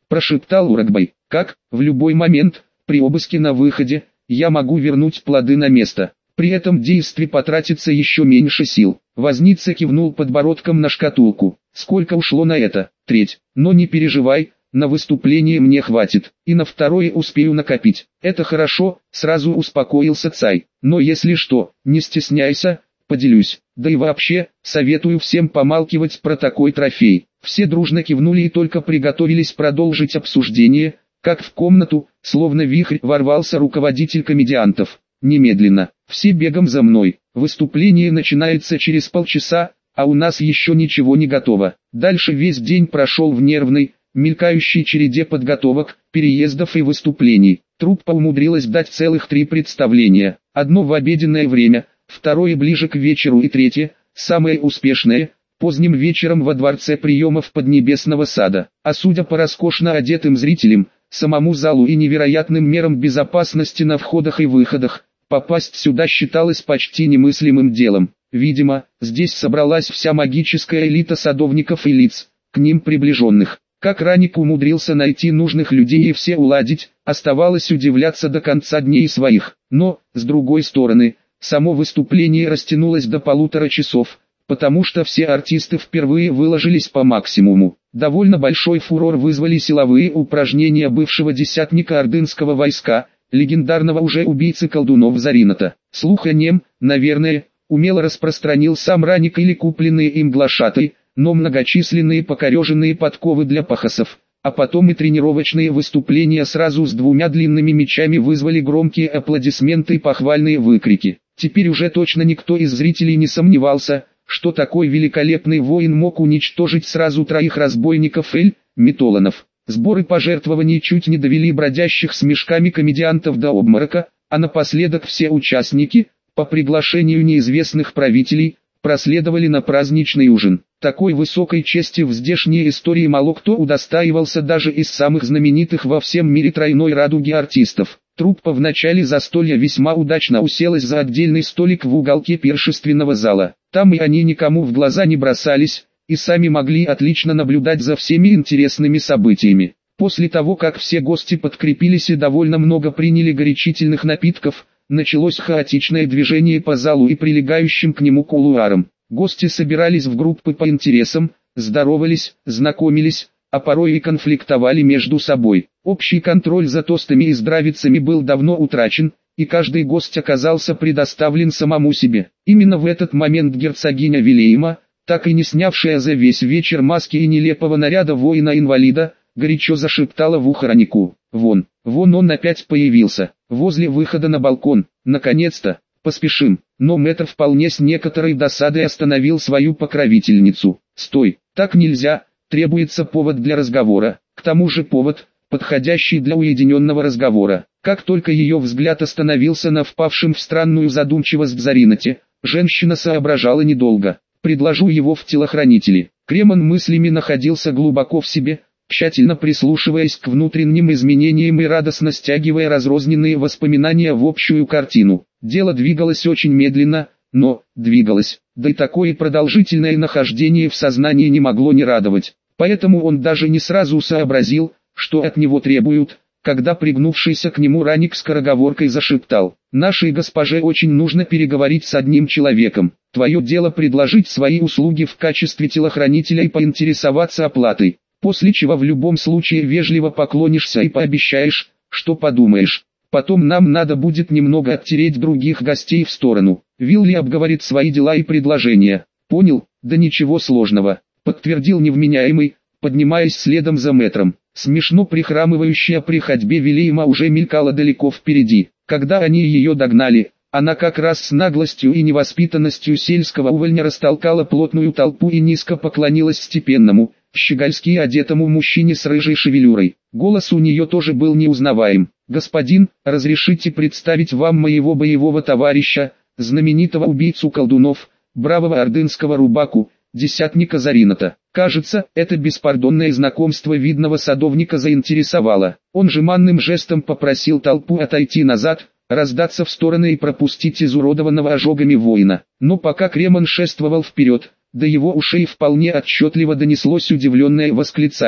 прошептал Урагбай. Как, в любой момент, при обыске на выходе, я могу вернуть плоды на место. При этом действии потратится еще меньше сил. Возница кивнул подбородком на шкатулку. Сколько ушло на это? Треть. Но не переживай, на выступление мне хватит, и на второе успею накопить. Это хорошо, сразу успокоился Цай. Но если что, не стесняйся, поделюсь. Да и вообще, советую всем помалкивать про такой трофей. Все дружно кивнули и только приготовились продолжить обсуждение, как в комнату, словно вихрь, ворвался руководитель комедиантов. Немедленно, все бегом за мной. Выступление начинается через полчаса, а у нас еще ничего не готово. Дальше весь день прошел в нервной, мелькающей череде подготовок, переездов и выступлений. Труппа умудрилась дать целых три представления. Одно в обеденное время, второе ближе к вечеру и третье, самое успешное, поздним вечером во дворце приемов Поднебесного сада. А судя по роскошно одетым зрителям, самому залу и невероятным мерам безопасности на входах и выходах, попасть сюда считалось почти немыслимым делом. Видимо, здесь собралась вся магическая элита садовников и лиц, к ним приближенных. Как Раник умудрился найти нужных людей и все уладить, оставалось удивляться до конца дней своих. Но, с другой стороны, само выступление растянулось до полутора часов, потому что все артисты впервые выложились по максимуму. Довольно большой фурор вызвали силовые упражнения бывшего десятника ордынского войска, легендарного уже убийцы колдунов Зарината. Слух о нем, наверное, умело распространил сам Раник или купленные им глашатай, но многочисленные покореженные подковы для пахосов, а потом и тренировочные выступления сразу с двумя длинными мечами вызвали громкие аплодисменты и похвальные выкрики. Теперь уже точно никто из зрителей не сомневался, что такой великолепный воин мог уничтожить сразу троих разбойников Эль, Метоланов. Сборы пожертвований чуть не довели бродящих с мешками комедиантов до обморока, а напоследок все участники, по приглашению неизвестных правителей, проследовали на праздничный ужин. Такой высокой чести в здешней истории мало кто удостаивался даже из самых знаменитых во всем мире тройной радуги артистов. Труппа в начале застолья весьма удачно уселась за отдельный столик в уголке пиршественного зала. Там и они никому в глаза не бросались, и сами могли отлично наблюдать за всеми интересными событиями. После того, как все гости подкрепились и довольно много приняли горячительных напитков, началось хаотичное движение по залу и прилегающим к нему кулуарам. Гости собирались в группы по интересам, здоровались, знакомились, а порой и конфликтовали между собой. Общий контроль за тостами и здравицами был давно утрачен, и каждый гость оказался предоставлен самому себе. Именно в этот момент герцогиня Вилейма, так и не снявшая за весь вечер маски и нелепого наряда воина-инвалида, горячо зашептала в ухо Ранику: «Вон, вон он опять появился, возле выхода на балкон, наконец-то, поспешим». Но мэтр вполне с некоторой досадой остановил свою покровительницу. «Стой, так нельзя, требуется повод для разговора, к тому же повод, подходящий для уединенного разговора». Как только ее взгляд остановился на впавшем в странную задумчивость Зариноте, женщина соображала недолго. «Предложу его в телохранители». Кремон мыслями находился глубоко в себе, тщательно прислушиваясь к внутренним изменениям и радостно стягивая разрозненные воспоминания в общую картину. Дело двигалось очень медленно, но двигалось, да и такое продолжительное нахождение в сознании не могло не радовать. Поэтому он даже не сразу сообразил, что от него требуют, когда пригнувшийся к нему Раник скороговоркой зашептал: «Нашей госпоже очень нужно переговорить с одним человеком. Твое дело предложить свои услуги в качестве телохранителя и поинтересоваться оплатой. После чего в любом случае вежливо поклонишься и пообещаешь, что подумаешь. Потом нам надо будет немного оттереть других гостей в сторону. Вилли обговорит свои дела и предложения». «Понял, да ничего сложного», — подтвердил невменяемый, поднимаясь следом за мэтром. Смешно прихрамывающая при ходьбе Вилейма уже мелькала далеко впереди. Когда они ее догнали, она как раз с наглостью и невоспитанностью сельского увольня растолкала плотную толпу и низко поклонилась степенному, щегольски одетому мужчине с рыжей шевелюрой. Голос у нее тоже был неузнаваем. «Господин, разрешите представить вам моего боевого товарища, знаменитого убийцу колдунов, бравого ордынского рубаку, десятника Зарината». Кажется, это беспардонное знакомство видного садовника заинтересовало. Он жеманным жестом попросил толпу отойти назад, раздаться в стороны и пропустить изуродованного ожогами воина. Но пока Кремон шествовал вперед, до его ушей вполне отчетливо донеслось удивленное восклицание: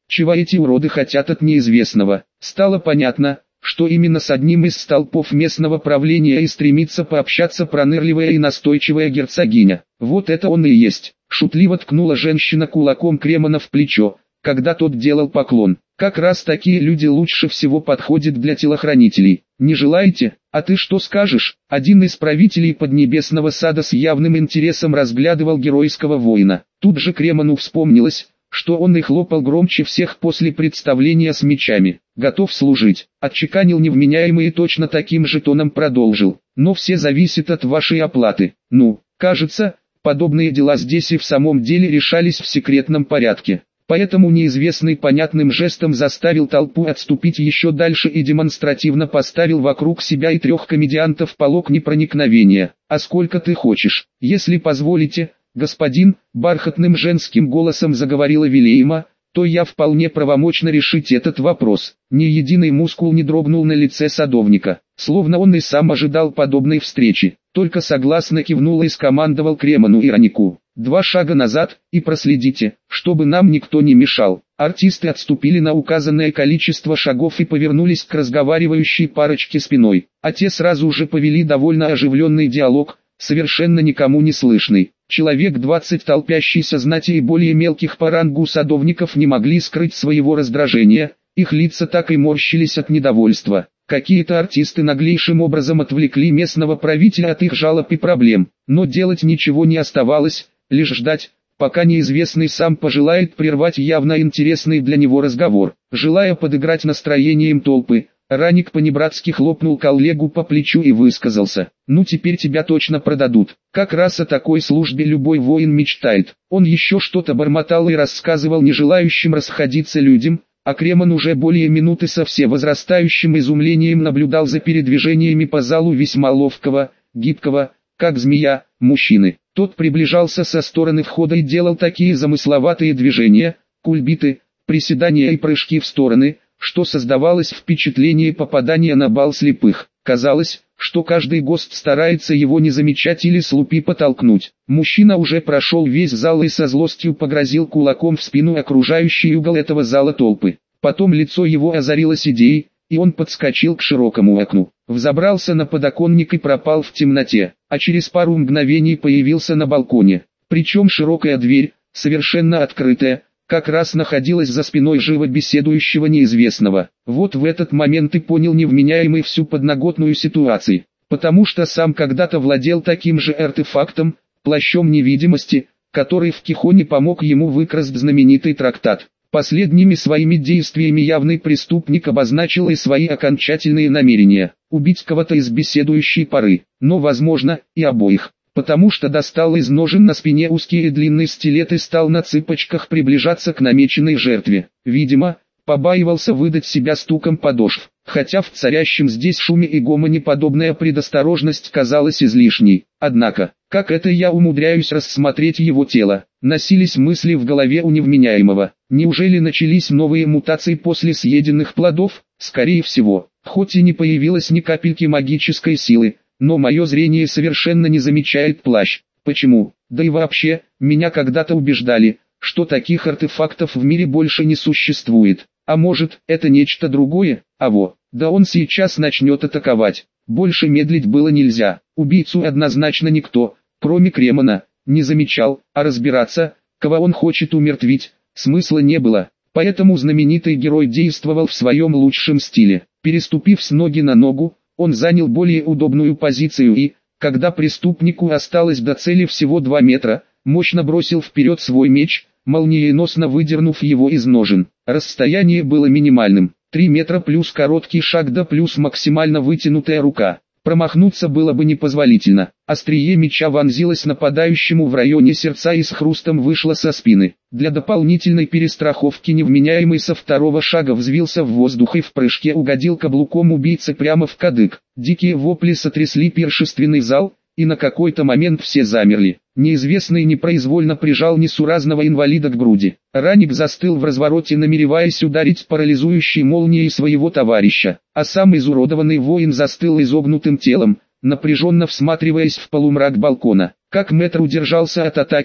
Чего эти уроды хотят от неизвестного? Стало понятно, что именно с одним из столпов местного правления и стремится пообщаться пронырливая и настойчивая герцогиня. Вот это он и есть. Шутливо ткнула женщина кулаком Кремона в плечо, когда тот делал поклон. Как раз такие люди лучше всего подходят для телохранителей. Не желаете? А ты что скажешь? Один из правителей Поднебесного сада с явным интересом разглядывал геройского воина. Тут же Кремону вспомнилось, что он и хлопал громче всех после представления с мечами. Готов служить. Отчеканил невменяемый и точно таким же тоном продолжил. Но все зависит от вашей оплаты. Ну, кажется, подобные дела здесь и в самом деле решались в секретном порядке. Поэтому неизвестный понятным жестом заставил толпу отступить еще дальше и демонстративно поставил вокруг себя и трех комедиантов полог непроникновения. «А сколько ты хочешь? Если позволите, господин», — бархатным женским голосом заговорила Вилейма, «то я вполне правомочно решить этот вопрос». Ни единый мускул не дрогнул на лице садовника, словно он и сам ожидал подобной встречи, только согласно кивнул и скомандовал Кремону и Ранику. «Два шага назад, и проследите, чтобы нам никто не мешал». Артисты отступили на указанное количество шагов и повернулись к разговаривающей парочке спиной, а те сразу же повели довольно оживленный диалог, совершенно никому не слышный. Человек двадцать толпящейся знати и более мелких по рангу садовников не могли скрыть своего раздражения, их лица так и морщились от недовольства. Какие-то артисты наглейшим образом отвлекли местного правителя от их жалоб и проблем, но делать ничего не оставалось, лишь ждать, пока неизвестный сам пожелает прервать явно интересный для него разговор. Желая подыграть настроением толпы, Раник понебратски хлопнул коллегу по плечу и высказался: «Ну теперь тебя точно продадут. Как раз о такой службе любой воин мечтает». Он еще что-то бормотал и рассказывал не желающим расходиться людям, а Кремон уже более минуты со всевозрастающим изумлением наблюдал за передвижениями по залу весьма ловкого, гибкого, как змея, мужчины. Тот приближался со стороны входа и делал такие замысловатые движения, кульбиты, приседания и прыжки в стороны, что создавалось впечатление попадания на бал слепых. Казалось, что каждый гость старается его не замечать или с лупи потолкнуть. Мужчина уже прошел весь зал и со злостью погрозил кулаком в спину окружающий угол этого зала толпы. Потом лицо его озарилось идеей, и он подскочил к широкому окну, взобрался на подоконник и пропал в темноте, а через пару мгновений появился на балконе. Причем широкая дверь, совершенно открытая, как раз находилась за спиной живо беседующего неизвестного. Вот в этот момент и понял невменяемый всю подноготную ситуацию, потому что сам когда-то владел таким же артефактом, плащом невидимости, который в Кихоне помог ему выкрасть знаменитый трактат. Последними своими действиями явный преступник обозначил и свои окончательные намерения – убить кого-то из беседующей поры, но возможно и обоих. Потому что достал из ножен на спине узкий и длинный стилет и стал на цыпочках приближаться к намеченной жертве. Видимо, побаивался выдать себя стуком подошв, хотя в царящем здесь шуме и гомоне подобная предосторожность казалась излишней. Однако, как это я умудряюсь рассмотреть его тело? Носились мысли в голове у невменяемого. Неужели начались новые мутации после съеденных плодов? Скорее всего, хоть и не появилось ни капельки магической силы, но мое зрение совершенно не замечает плащ. Почему? Да и вообще, меня когда-то убеждали, что таких артефактов в мире больше не существует. А может, это нечто другое? А во, да он сейчас начнет атаковать. Больше медлить было нельзя. Убийцу однозначно никто, кроме Кремона, не замечал, а разбираться, кого он хочет умертвить, смысла не было. Поэтому знаменитый герой действовал в своем лучшем стиле. Переступив с ноги на ногу, он занял более удобную позицию и, когда преступнику осталось до цели всего два метра, мощно бросил вперед свой меч, молниеносно выдернув его из ножен. Расстояние было минимальным, три метра плюс короткий шаг да плюс максимально вытянутая рука. Промахнуться было бы непозволительно. Острие меча вонзилось нападающему в районе сердца и с хрустом вышло со спины. Для дополнительной перестраховки невменяемый со второго шага взвился в воздух и в прыжке угодил каблуком убийцы прямо в кадык. Дикие вопли сотрясли пиршественный зал, и на какой-то момент все замерли. Неизвестный непроизвольно прижал несуразного инвалида к груди. Раник застыл в развороте, намереваясь ударить парализующей молнией своего товарища, а сам изуродованный воин застыл изогнутым телом, напряженно всматриваясь в полумрак балкона. Как мэтр удержался от атаки,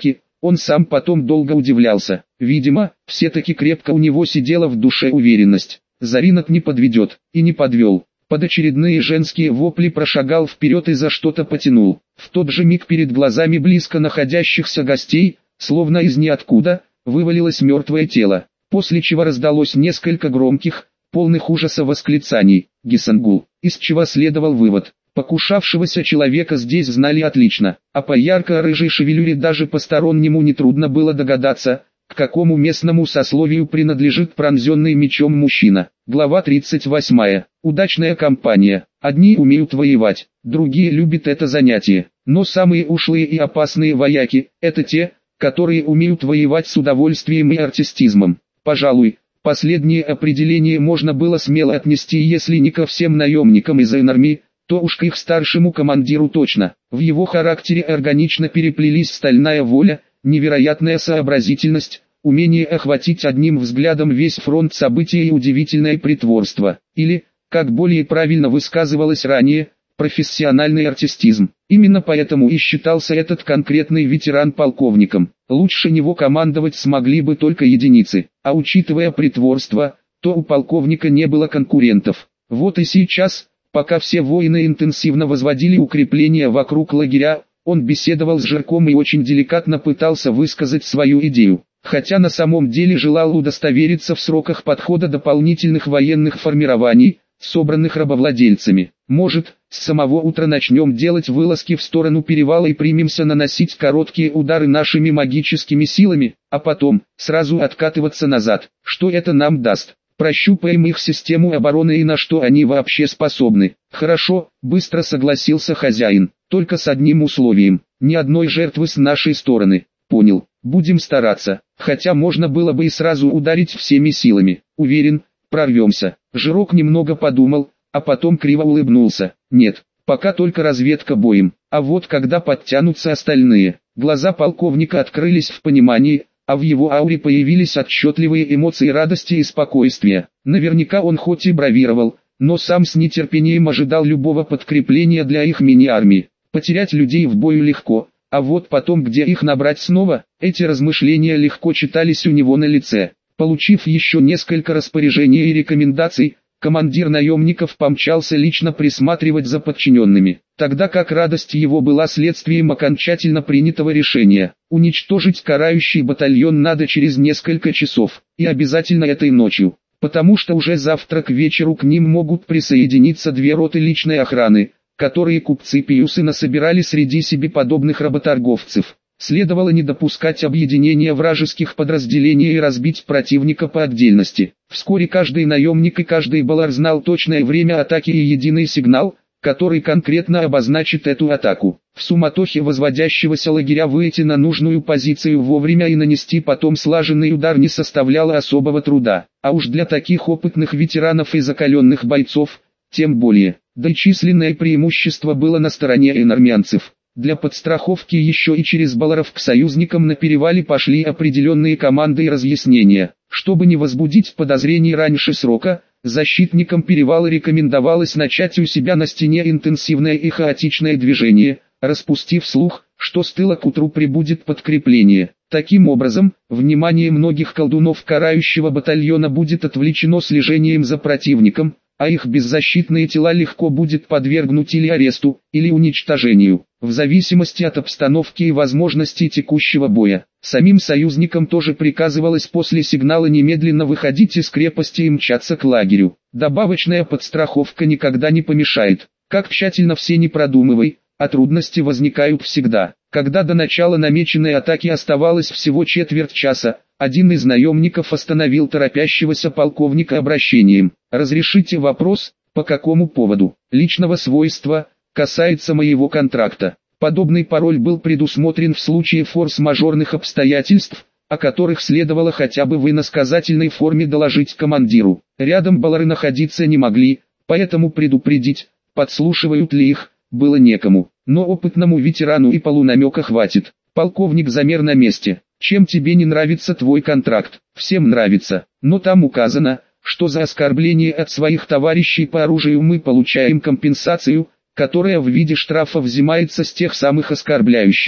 Он сам потом долго удивлялся. Видимо, все-таки крепко у него сидела в душе уверенность. Заринок не подведет, и не подвел. Под очередные женские вопли прошагал вперед и за что-то потянул. В тот же миг перед глазами близко находящихся гостей, словно из ниоткуда, вывалилось мертвое тело, после чего раздалось несколько громких, полных ужаса восклицаний. Гисангул, из чего следовал вывод. Покушавшегося человека здесь знали отлично, а по ярко-рыжей шевелюре даже постороннему нетрудно было догадаться, к какому местному сословию принадлежит пронзенный мечом мужчина. Глава тридцать восьмая. Удачная компания. Одни умеют воевать, другие любят это занятие. Но самые ушлые и опасные вояки – это те, которые умеют воевать с удовольствием и артистизмом. Пожалуй, последнее определение можно было смело отнести, если не ко всем наемникам из Энарми, то уж к их старшему командиру точно. В его характере органично переплелись стальная воля, невероятная сообразительность, умение охватить одним взглядом весь фронт событий и удивительное притворство, или, как более правильно высказывалось ранее, профессиональный артистизм. Именно поэтому и считался этот конкретный ветеран полковником. Лучше него командовать смогли бы только единицы, а учитывая притворство, то у полковника не было конкурентов. Вот и сейчас, пока все воины интенсивно возводили укрепления вокруг лагеря, он беседовал с Жирком и очень деликатно пытался высказать свою идею, хотя на самом деле желал удостовериться в сроках подхода дополнительных военных формирований, собранных рабовладельцами. Может, с самого утра начнем делать вылазки в сторону перевала и примемся наносить короткие удары нашими магическими силами, а потом, сразу откатываться назад. Что это нам даст? Прощупаем их систему обороны и на что они вообще способны. Хорошо, быстро согласился хозяин, только с одним условием, ни одной жертвы с нашей стороны. Понял, будем стараться, хотя можно было бы и сразу ударить всеми силами. Уверен, прорвемся. Жирок немного подумал, а потом криво улыбнулся. Нет, пока только разведка боем, а вот когда подтянутся остальные. Глаза полковника открылись в понимании, а в его ауре появились отчетливые эмоции радости и спокойствия. Наверняка он хоть и бравировал, но сам с нетерпением ожидал любого подкрепления для их мини-армии. Потерять людей в бою легко, а вот потом где их набрать снова, эти размышления легко читались у него на лице. Получив еще несколько распоряжений и рекомендаций, командир наемников помчался лично присматривать за подчиненными, тогда как радость его была следствием окончательно принятого решения. Уничтожить карающий батальон надо через несколько часов, и обязательно этой ночью, потому что уже завтра к вечеру к ним могут присоединиться две роты личной охраны, которые купцы-пиюсы насобирали среди себе подобных работорговцев. Следовало не допускать объединения вражеских подразделений и разбить противника по отдельности. Вскоре каждый наемник и каждый балар знал точное время атаки и единый сигнал, который конкретно обозначит эту атаку. В суматохе возводящегося лагеря выйти на нужную позицию вовремя и нанести потом слаженный удар не составляло особого труда. А уж для таких опытных ветеранов и закаленных бойцов, тем более. Да и численное преимущество было на стороне энармянцев. Для подстраховки еще и через баларов к союзникам на перевале пошли определенные команды и разъяснения. Чтобы не возбудить подозрений раньше срока, защитникам перевала рекомендовалось начать у себя на стене интенсивное и хаотичное движение, распустив слух, что с тыла к утру прибудет подкрепление. Таким образом, внимание многих колдунов карающего батальона будет отвлечено слежением за противником, а их беззащитные тела легко будет подвергнуть или аресту, или уничтожению, в зависимости от обстановки и возможностей текущего боя. Самим союзникам тоже приказывалось после сигнала немедленно выходить из крепости и мчаться к лагерю. Добавочная подстраховка никогда не помешает. Как тщательно все не продумывай, а трудности возникают всегда. Когда до начала намеченной атаки оставалось всего четверть часа, один из наемников остановил торопящегося полковника обращением. «Разрешите вопрос, по какому поводу? Личного свойства, касается моего контракта». Подобный пароль был предусмотрен в случае форс-мажорных обстоятельств, о которых следовало хотя бы в иносказательной форме доложить командиру. Рядом балары находиться не могли, поэтому предупредить, подслушивают ли их, было некому. Но опытному ветерану и полунамека хватит. Полковник замер на месте. «Чем тебе не нравится твой контракт?» «Всем нравится, но там указано, что за оскорбление от своих товарищей по оружию мы получаем компенсацию, которая в виде штрафа взимается с тех самых оскорбляющих.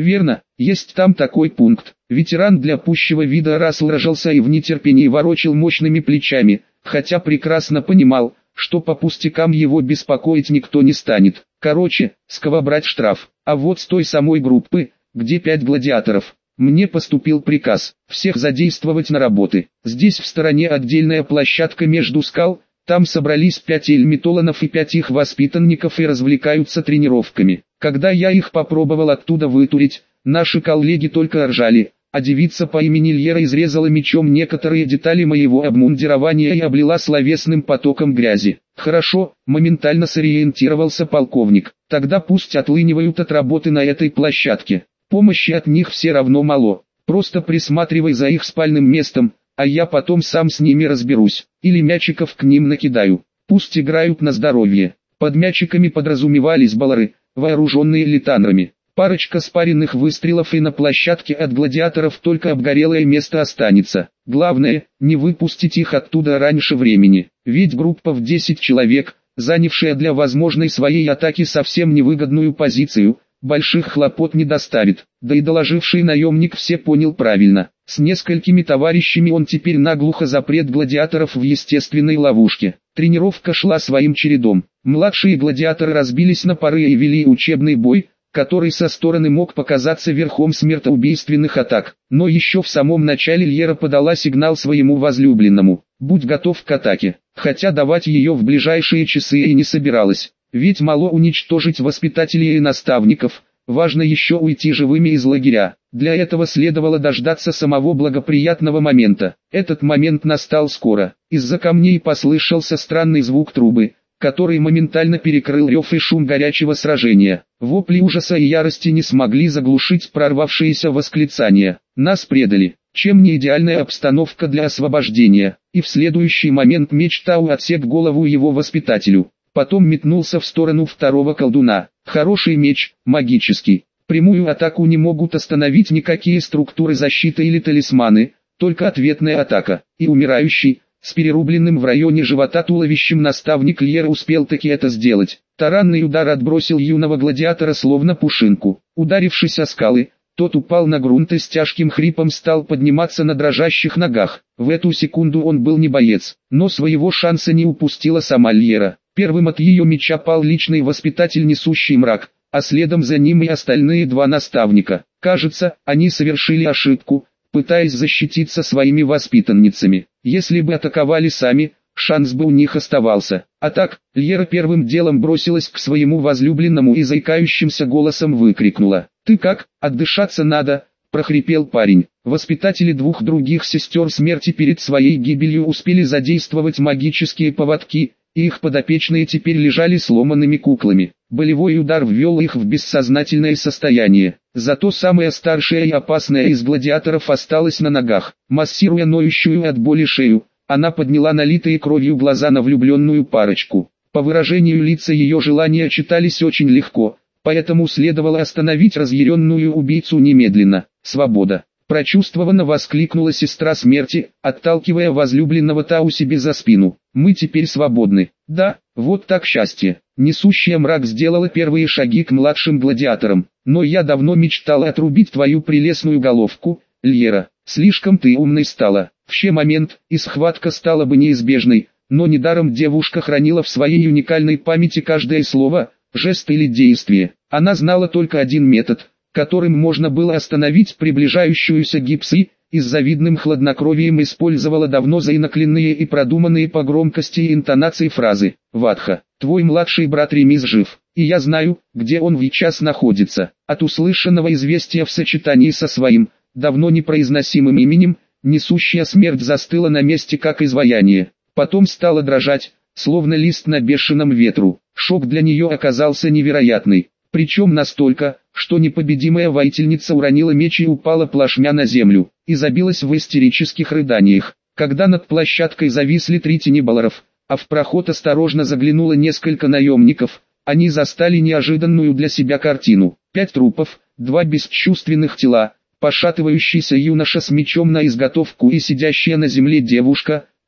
Верно, есть там такой пункт. Ветеран для пущего вида раз выражался и в нетерпении ворочил мощными плечами, хотя прекрасно понимал, что по пустякам его беспокоить никто не станет. Короче, с кого брать штраф. А вот с той самой группы, где пять гладиаторов. Мне поступил приказ всех задействовать на работы. Здесь в стороне отдельная площадка между скал, там собрались пять эльмитолонов и пять их воспитанников и развлекаются тренировками. Когда я их попробовал оттуда вытурить, наши коллеги только ржали, а девица по имени Льера изрезала мечом некоторые детали моего обмундирования и облила словесным потоком грязи. Хорошо, моментально сориентировался полковник, тогда пусть отлынивают от работы на этой площадке. Помощи от них все равно мало, просто присматривай за их спальным местом, а я потом сам с ними разберусь, или мячиков к ним накидаю, пусть играют на здоровье. Под мячиками подразумевались баллары, вооруженные литанрами. Парочка спаренных выстрелов и на площадке от гладиаторов только обгорелое место останется. Главное, не выпустить их оттуда раньше времени, ведь группа в десять человек, занявшая для возможной своей атаки совсем невыгодную позицию, больших хлопот не доставит, да и доложивший наемник все понял правильно. С несколькими товарищами он теперь наглухо запрет гладиаторов в естественной ловушке. Тренировка шла своим чередом. Младшие гладиаторы разбились на пары и вели учебный бой, который со стороны мог показаться верхом смертоубийственных атак. Но еще в самом начале Льера подала сигнал своему возлюбленному: «Будь готов к атаке», хотя давать ее в ближайшие часы и не собиралась. Ведь мало уничтожить воспитателей и наставников, важно еще уйти живыми из лагеря. Для этого следовало дождаться самого благоприятного момента. Этот момент настал скоро. Из-за камней послышался странный звук трубы, который моментально перекрыл рев и шум горячего сражения. Вопли ужаса и ярости не смогли заглушить прорвавшиеся восклицания. Нас предали. Чем не идеальная обстановка для освобождения. И в следующий момент меч Тау отсек голову его воспитателю. Потом метнулся в сторону второго колдуна. Хороший меч, магический. Прямую атаку не могут остановить никакие структуры защиты или талисманы, только ответная атака. И умирающий, с перерубленным в районе живота туловищем наставник Льера успел таки это сделать. Таранный удар отбросил юного гладиатора словно пушинку. Ударившись о скалы, тот упал на грунт и с тяжким хрипом стал подниматься на дрожащих ногах. В эту секунду он был не боец, но своего шанса не упустила сама Льера. Первым от ее меча пал личный воспитатель, несущий мрак, а следом за ним и остальные два наставника. Кажется, они совершили ошибку, пытаясь защититься своими воспитанницами. Если бы атаковали сами, шанс бы у них оставался. А так, Льера первым делом бросилась к своему возлюбленному и заикающимся голосом выкрикнула: «Ты как, отдышаться надо?» – прохрипел парень. Воспитатели двух других сестер смерти перед своей гибелью успели задействовать магические поводки, и их подопечные теперь лежали сломанными куклами. Болевой удар ввел их в бессознательное состояние. Зато самая старшая и опасная из гладиаторов осталась на ногах. Массируя ноющую от боли шею, она подняла налитые кровью глаза на влюбленную парочку. По выражению лица ее желания читались очень легко, поэтому следовало остановить разъяренную убийцу немедленно. «Свобода!» прочувствованно воскликнула сестра смерти, отталкивая возлюбленного Тау себе за спину. «Мы теперь свободны». «Да, вот так счастье». Несущая мрак сделала первые шаги к младшим гладиаторам. «Но я давно мечтала отрубить твою прелестную головку, Льера. Слишком ты умной стала. В ща момент, и схватка стала бы неизбежной, но недаром девушка хранила в своей уникальной памяти каждое слово, жест или действие. Она знала только один метод, которым можно было остановить приближающуюся гипси, и с завидным хладнокровием использовала давно заинакленные и продуманные по громкости и интонации фразы: «Ватха, твой младший брат Ремис жив, и я знаю, где он сейчас находится». От услышанного известия в сочетании со своим, давно непроизносимым именем, несущая смерть застыла на месте как изваяние. Потом стала дрожать, словно лист на бешеном ветру. Шок для нее оказался невероятный. Причем настолько, что непобедимая воительница уронила меч и упала плашмя на землю, и забилась в истерических рыданиях. Когда над площадкой зависли три тени балларов, а в проход осторожно заглянуло несколько наемников, они застали неожиданную для себя картину. Пять трупов, два бесчувственных тела, пошатывающийся юноша с мечом на изготовку и сидящая на земле девушка,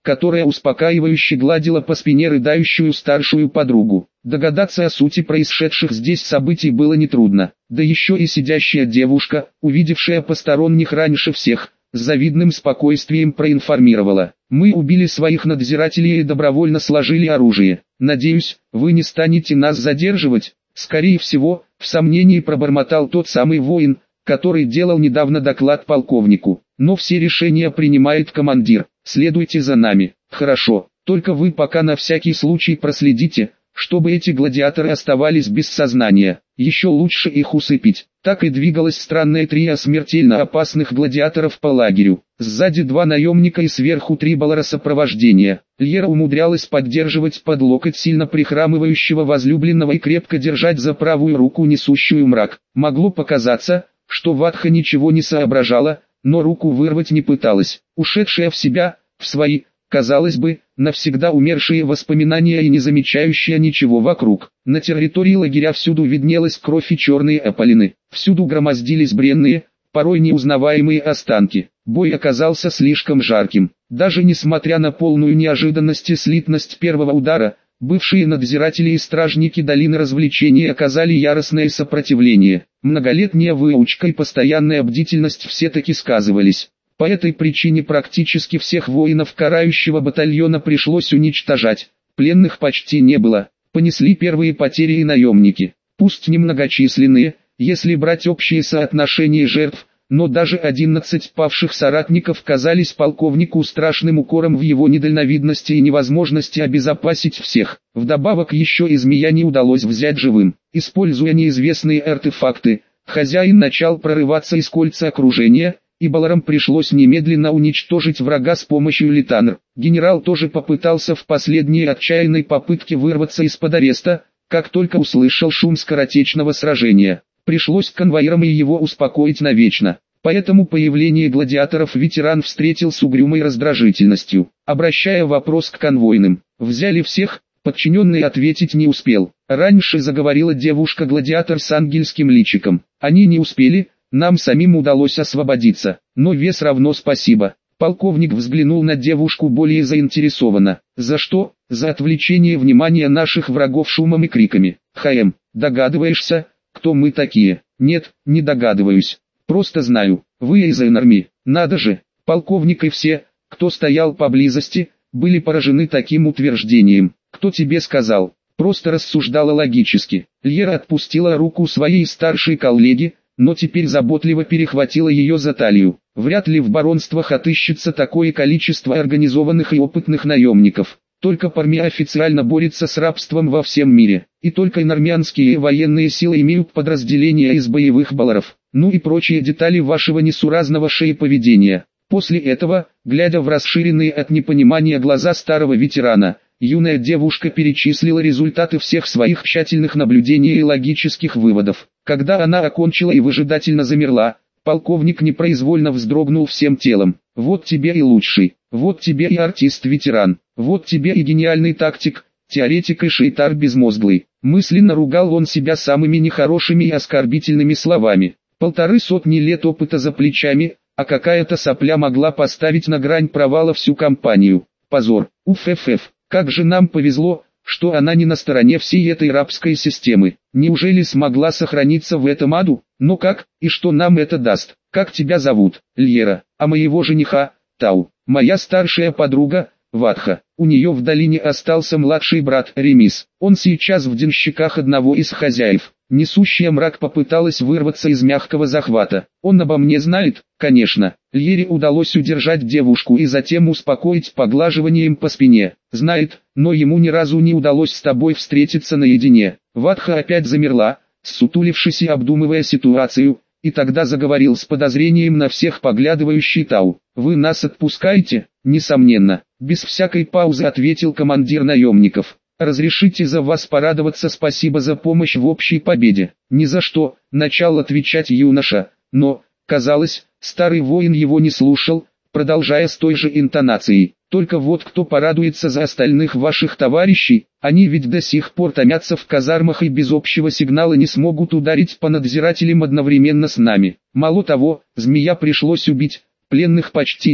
которая успокаивающе гладила по спине рыдающую старшую подругу. Догадаться о сути происшедших здесь событий было нетрудно, да еще и сидящая девушка, увидевшая посторонних раньше всех, с завидным спокойствием проинформировала: «Мы убили своих надзирателей и добровольно сложили оружие. Надеюсь, вы не станете нас задерживать?» «Скорее всего», — в сомнении пробормотал тот самый воин, который делал недавно доклад полковнику. «Но все решения принимает командир. Следуйте за нами». «Хорошо, только вы пока на всякий случай проследите, чтобы эти гладиаторы оставались без сознания. Еще лучше их усыпить». Так и двигалось странное трио смертельно опасных гладиаторов по лагерю. Сзади два наемника и сверху три баллара сопровождения. Льера умудрялась поддерживать под локоть сильно прихрамывающего возлюбленного и крепко держать за правую руку несущую мрак. Могло показаться, что Ватха ничего не соображала, но руку вырвать не пыталась. Ушедшая в себя, в свои, казалось бы, навсегда умершие воспоминания и не замечающая ничего вокруг. На территории лагеря всюду виднелась кровь и черные опалины. Всюду громоздились бренные, порой неузнаваемые останки. Бой оказался слишком жарким. Даже несмотря на полную неожиданность и слитность первого удара, бывшие надзиратели и стражники долины развлечений оказали яростное сопротивление. Многолетняя выучка и постоянная бдительность все-таки сказывались. По этой причине практически всех воинов карающего батальона пришлось уничтожать. Пленных почти не было. Понесли первые потери и наемники. Пусть немногочисленные, если брать общее соотношение жертв, но даже одиннадцать павших соратников казались полковнику страшным укором в его недальновидности и невозможности обезопасить всех. Вдобавок еще и змея не удалось взять живым. Используя неизвестные артефакты, хозяин начал прорываться из кольца окружения, и балларам пришлось немедленно уничтожить врага с помощью литанр. Генерал тоже попытался в последней отчаянной попытке вырваться из-под ареста, как только услышал шум скоротечного сражения. Пришлось конвоирам и его успокоить навечно. Поэтому появление гладиаторов ветеран встретил с угрюмой раздражительностью. Обращая вопрос к конвойным: «Взяли всех?» Подчиненный ответить не успел. Раньше заговорила девушка-гладиатор с ангельским личиком. «Они не успели, нам самим удалось освободиться, но вес равно спасибо». Полковник взглянул на девушку более заинтересованно. «За что?» «За отвлечение внимания наших врагов шумом и криками». «Хаэм, догадываешься, кто мы такие?» «Нет, не догадываюсь. Просто знаю, вы из Энарми». «Надо же!» Полковник и все, кто стоял поблизости, были поражены таким утверждением. «Кто тебе сказал?» Просто рассуждала логически. Льера отпустила руку своей старшей коллеги, но теперь заботливо перехватила ее за талию. Вряд ли в баронствах отыщется такое количество организованных и опытных наемников. Только Пармия официально борется с рабством во всем мире, и только инармянские военные силы имеют подразделения из боевых балларов, ну и прочие детали вашего несуразного шееповедения. После этого, глядя в расширенные от непонимания глаза старого ветерана, юная девушка перечислила результаты всех своих тщательных наблюдений и логических выводов. Когда она окончила и выжидательно замерла, полковник непроизвольно вздрогнул всем телом. «Вот тебе и лучший, вот тебе и артист-ветеран, вот тебе и гениальный тактик, теоретик и шейтар безмозглый». Мысленно ругал он себя самыми нехорошими и оскорбительными словами. Полторы сотни лет опыта за плечами, а какая-то сопля могла поставить на грань провала всю компанию. Позор. Уф-ф-ф. Как же нам повезло, что она не на стороне всей этой рабской системы. Неужели смогла сохраниться в этом аду? Но как, и что нам это даст? Как тебя зовут? Льера. А моего жениха? Тау. Моя старшая подруга? Ватха. У нее в долине остался младший брат Ремис. Он сейчас в денщиках одного из хозяев. Несущая мрак попыталась вырваться из мягкого захвата. Он обо мне знает? Конечно. Льере удалось удержать девушку и затем успокоить поглаживанием по спине. Знает, но ему ни разу не удалось с тобой встретиться наедине. Ватха опять замерла, ссутулившись и обдумывая ситуацию, и тогда заговорил с подозрением на всех поглядывающий Тау. «Вы нас отпускаете?» «Несомненно», без всякой паузы ответил командир наемников. «Разрешите за вас порадоваться, спасибо за помощь в общей победе». «Ни за что», начал отвечать юноша, но, казалось, старый воин его не слушал, продолжая с той же интонацией. «Только вот кто порадуется за остальных ваших товарищей, они ведь до сих пор томятся в казармах и без общего сигнала не смогут ударить по надзирателям одновременно с нами. Мало того, змея пришлось убить, пленных почти нет,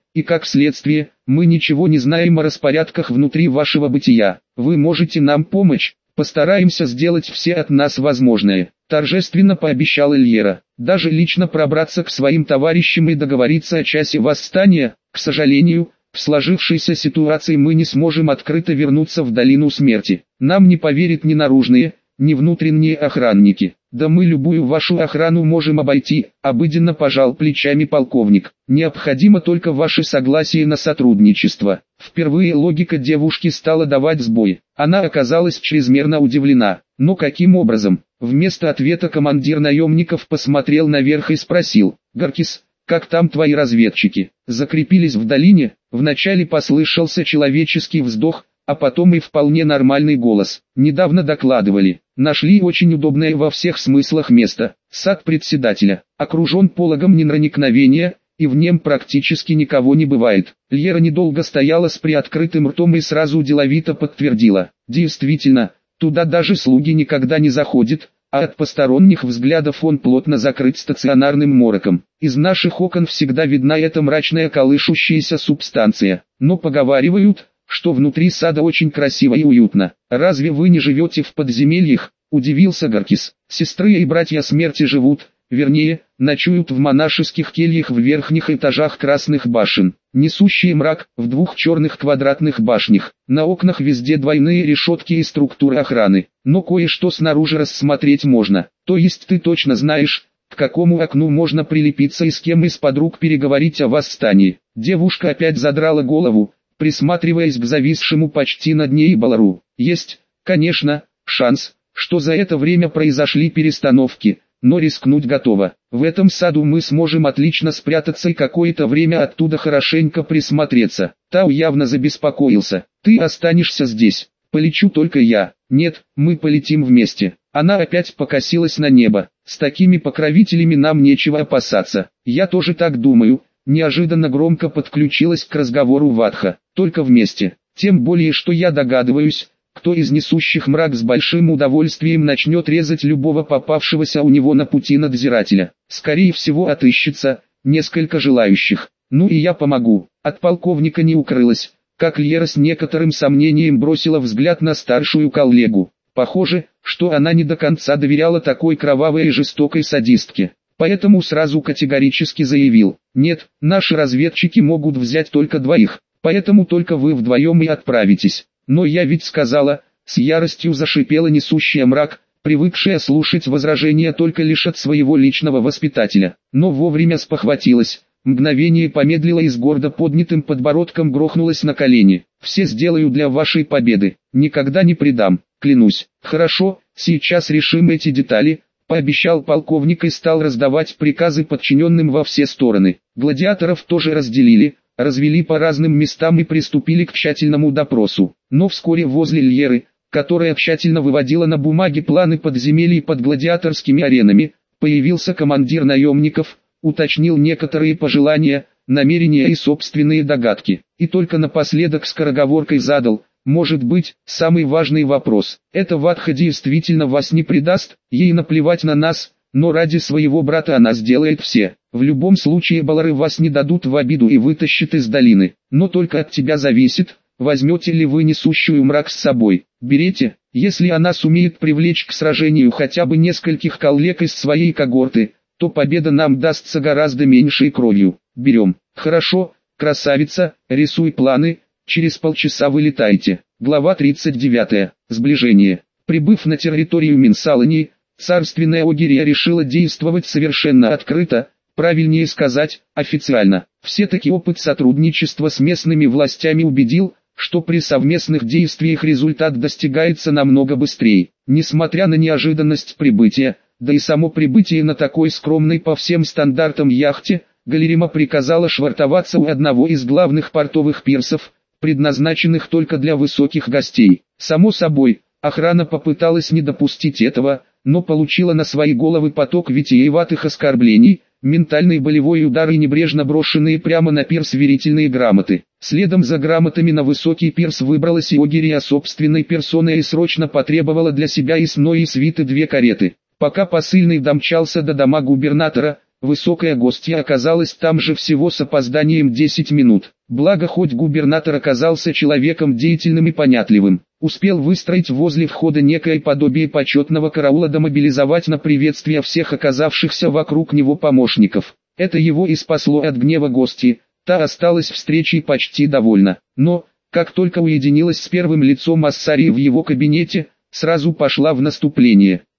и как следствие, мы ничего не знаем о распорядках внутри вашего бытия. Вы можете нам помочь, постараемся сделать все от нас возможное», — торжественно пообещал Ильера. «Даже лично пробраться к своим товарищам и договориться о часе восстания. К сожалению, в сложившейся ситуации мы не сможем открыто вернуться в долину смерти. Нам не поверят ни наружные, ни внутренние охранники. Да мы любую вашу охрану можем обойти», — обыденно пожал плечами полковник. «Необходимо только ваше согласие на сотрудничество». Впервые логика девушки стала давать сбой. Она оказалась чрезмерно удивлена. Но каким образом? Вместо ответа командир наемников посмотрел наверх и спросил: «Гаркис, как там твои разведчики? Закрепились в долине?» Вначале послышался человеческий вздох, а потом и вполне нормальный голос. «Недавно докладывали. Нашли очень удобное во всех смыслах место. Сад председателя. Окружен пологом непроникновения, и в нем практически никого не бывает». Льера недолго стояла с приоткрытым ртом и сразу деловито подтвердила: «Действительно, туда даже слуги никогда не заходят, а от посторонних взглядов он плотно закрыт стационарным мороком. Из наших окон всегда видна эта мрачная колышущаяся субстанция. Но поговаривают, что внутри сада очень красиво и уютно. Разве вы не живете в подземельях?» — удивился Гаркис. «Сестры и братья смерти живут, вернее, ночуют в монашеских кельях в верхних этажах красных башен, несущие мрак, в двух черных квадратных башнях. На окнах везде двойные решетки и структуры охраны, но кое-что снаружи рассмотреть можно. То есть ты точно знаешь, к какому окну можно прилепиться и с кем из подруг переговорить о восстании?» Девушка опять задрала голову, присматриваясь к зависшему почти над ней Балару. «Есть, конечно, шанс, что за это время произошли перестановки, но рискнуть готова. В этом саду мы сможем отлично спрятаться и какое-то время оттуда хорошенько присмотреться». Тау явно забеспокоился. «Ты останешься здесь. Полечу только я». «Нет, мы полетим вместе». Она опять покосилась на небо. «С такими покровителями нам нечего опасаться». «Я тоже так думаю». Неожиданно громко подключилась к разговору Ватха. «Только вместе. Тем более, что я догадываюсь, кто из несущих мрак с большим удовольствием начнет резать любого попавшегося у него на пути надзирателя. Скорее всего отыщется несколько желающих. Ну и я помогу». От полковника не укрылось, как Льера с некоторым сомнением бросила взгляд на старшую коллегу. Похоже, что она не до конца доверяла такой кровавой и жестокой садистке. Поэтому сразу категорически заявил: «Нет, наши разведчики могут взять только двоих, поэтому только вы вдвоем и отправитесь». «Но я ведь сказала», — с яростью зашипела несущая мрак, привыкшая слушать возражения только лишь от своего личного воспитателя. Но вовремя спохватилась, мгновение помедлила и с гордо поднятым подбородком грохнулась на колени. «Все сделаю для вашей победы, никогда не предам, клянусь». «Хорошо, сейчас решим эти детали», — пообещал полковник и стал раздавать приказы подчиненным во все стороны. Гладиаторов тоже разделили, развели по разным местам и приступили к тщательному допросу. Но вскоре возле Льеры, которая тщательно выводила на бумаге планы подземелий под гладиаторскими аренами, появился командир наемников, уточнил некоторые пожелания, намерения и собственные догадки. И только напоследок скороговоркой задал: «Может быть, самый важный вопрос. Эта Ватха действительно вас не предаст? Ей наплевать на нас, но ради своего брата она сделает все. В любом случае Балары вас не дадут в обиду и вытащат из долины. Но только от тебя зависит, возьмете ли вы несущую мрак с собой. Берете, если она сумеет привлечь к сражению хотя бы нескольких коллег из своей когорты, то победа нам дастся гораздо меньшей кровью. Берем». «Хорошо, красавица, рисуй планы, через полчаса вылетайте». Глава тридцать девятая. Сближение. Прибыв на территорию Минсалани, царственная Огирия решила действовать совершенно открыто, правильнее сказать, официально. Все-таки опыт сотрудничества с местными властями убедил, что при совместных действиях результат достигается намного быстрее. Несмотря на неожиданность прибытия, да и само прибытие на такой скромной по всем стандартам яхте, Галерима приказала швартоваться у одного из главных портовых пирсов, предназначенных только для высоких гостей. Само собой, охрана попыталась не допустить этого, но получила на свои головы поток витиеватых оскорблений, ментальный болевой удар и небрежно брошенные прямо на пирс верительные грамоты. Следом за грамотами на высокий пирс выбралась и Огирия собственной персоной и срочно потребовала для себя и сной и свиты две кареты. Пока посыльный домчался до дома губернатора, Высокая гостья оказалась там же всего с опозданием десять минут. Благо хоть губернатор оказался человеком деятельным и понятливым, успел выстроить возле входа некое подобие почетного караула да мобилизовать на приветствие всех оказавшихся вокруг него помощников. Это его и спасло от гнева гостьи, та осталась встречей почти довольна. Но, как только уединилась с первым лицом Ассари в его кабинете, сразу пошла в наступление.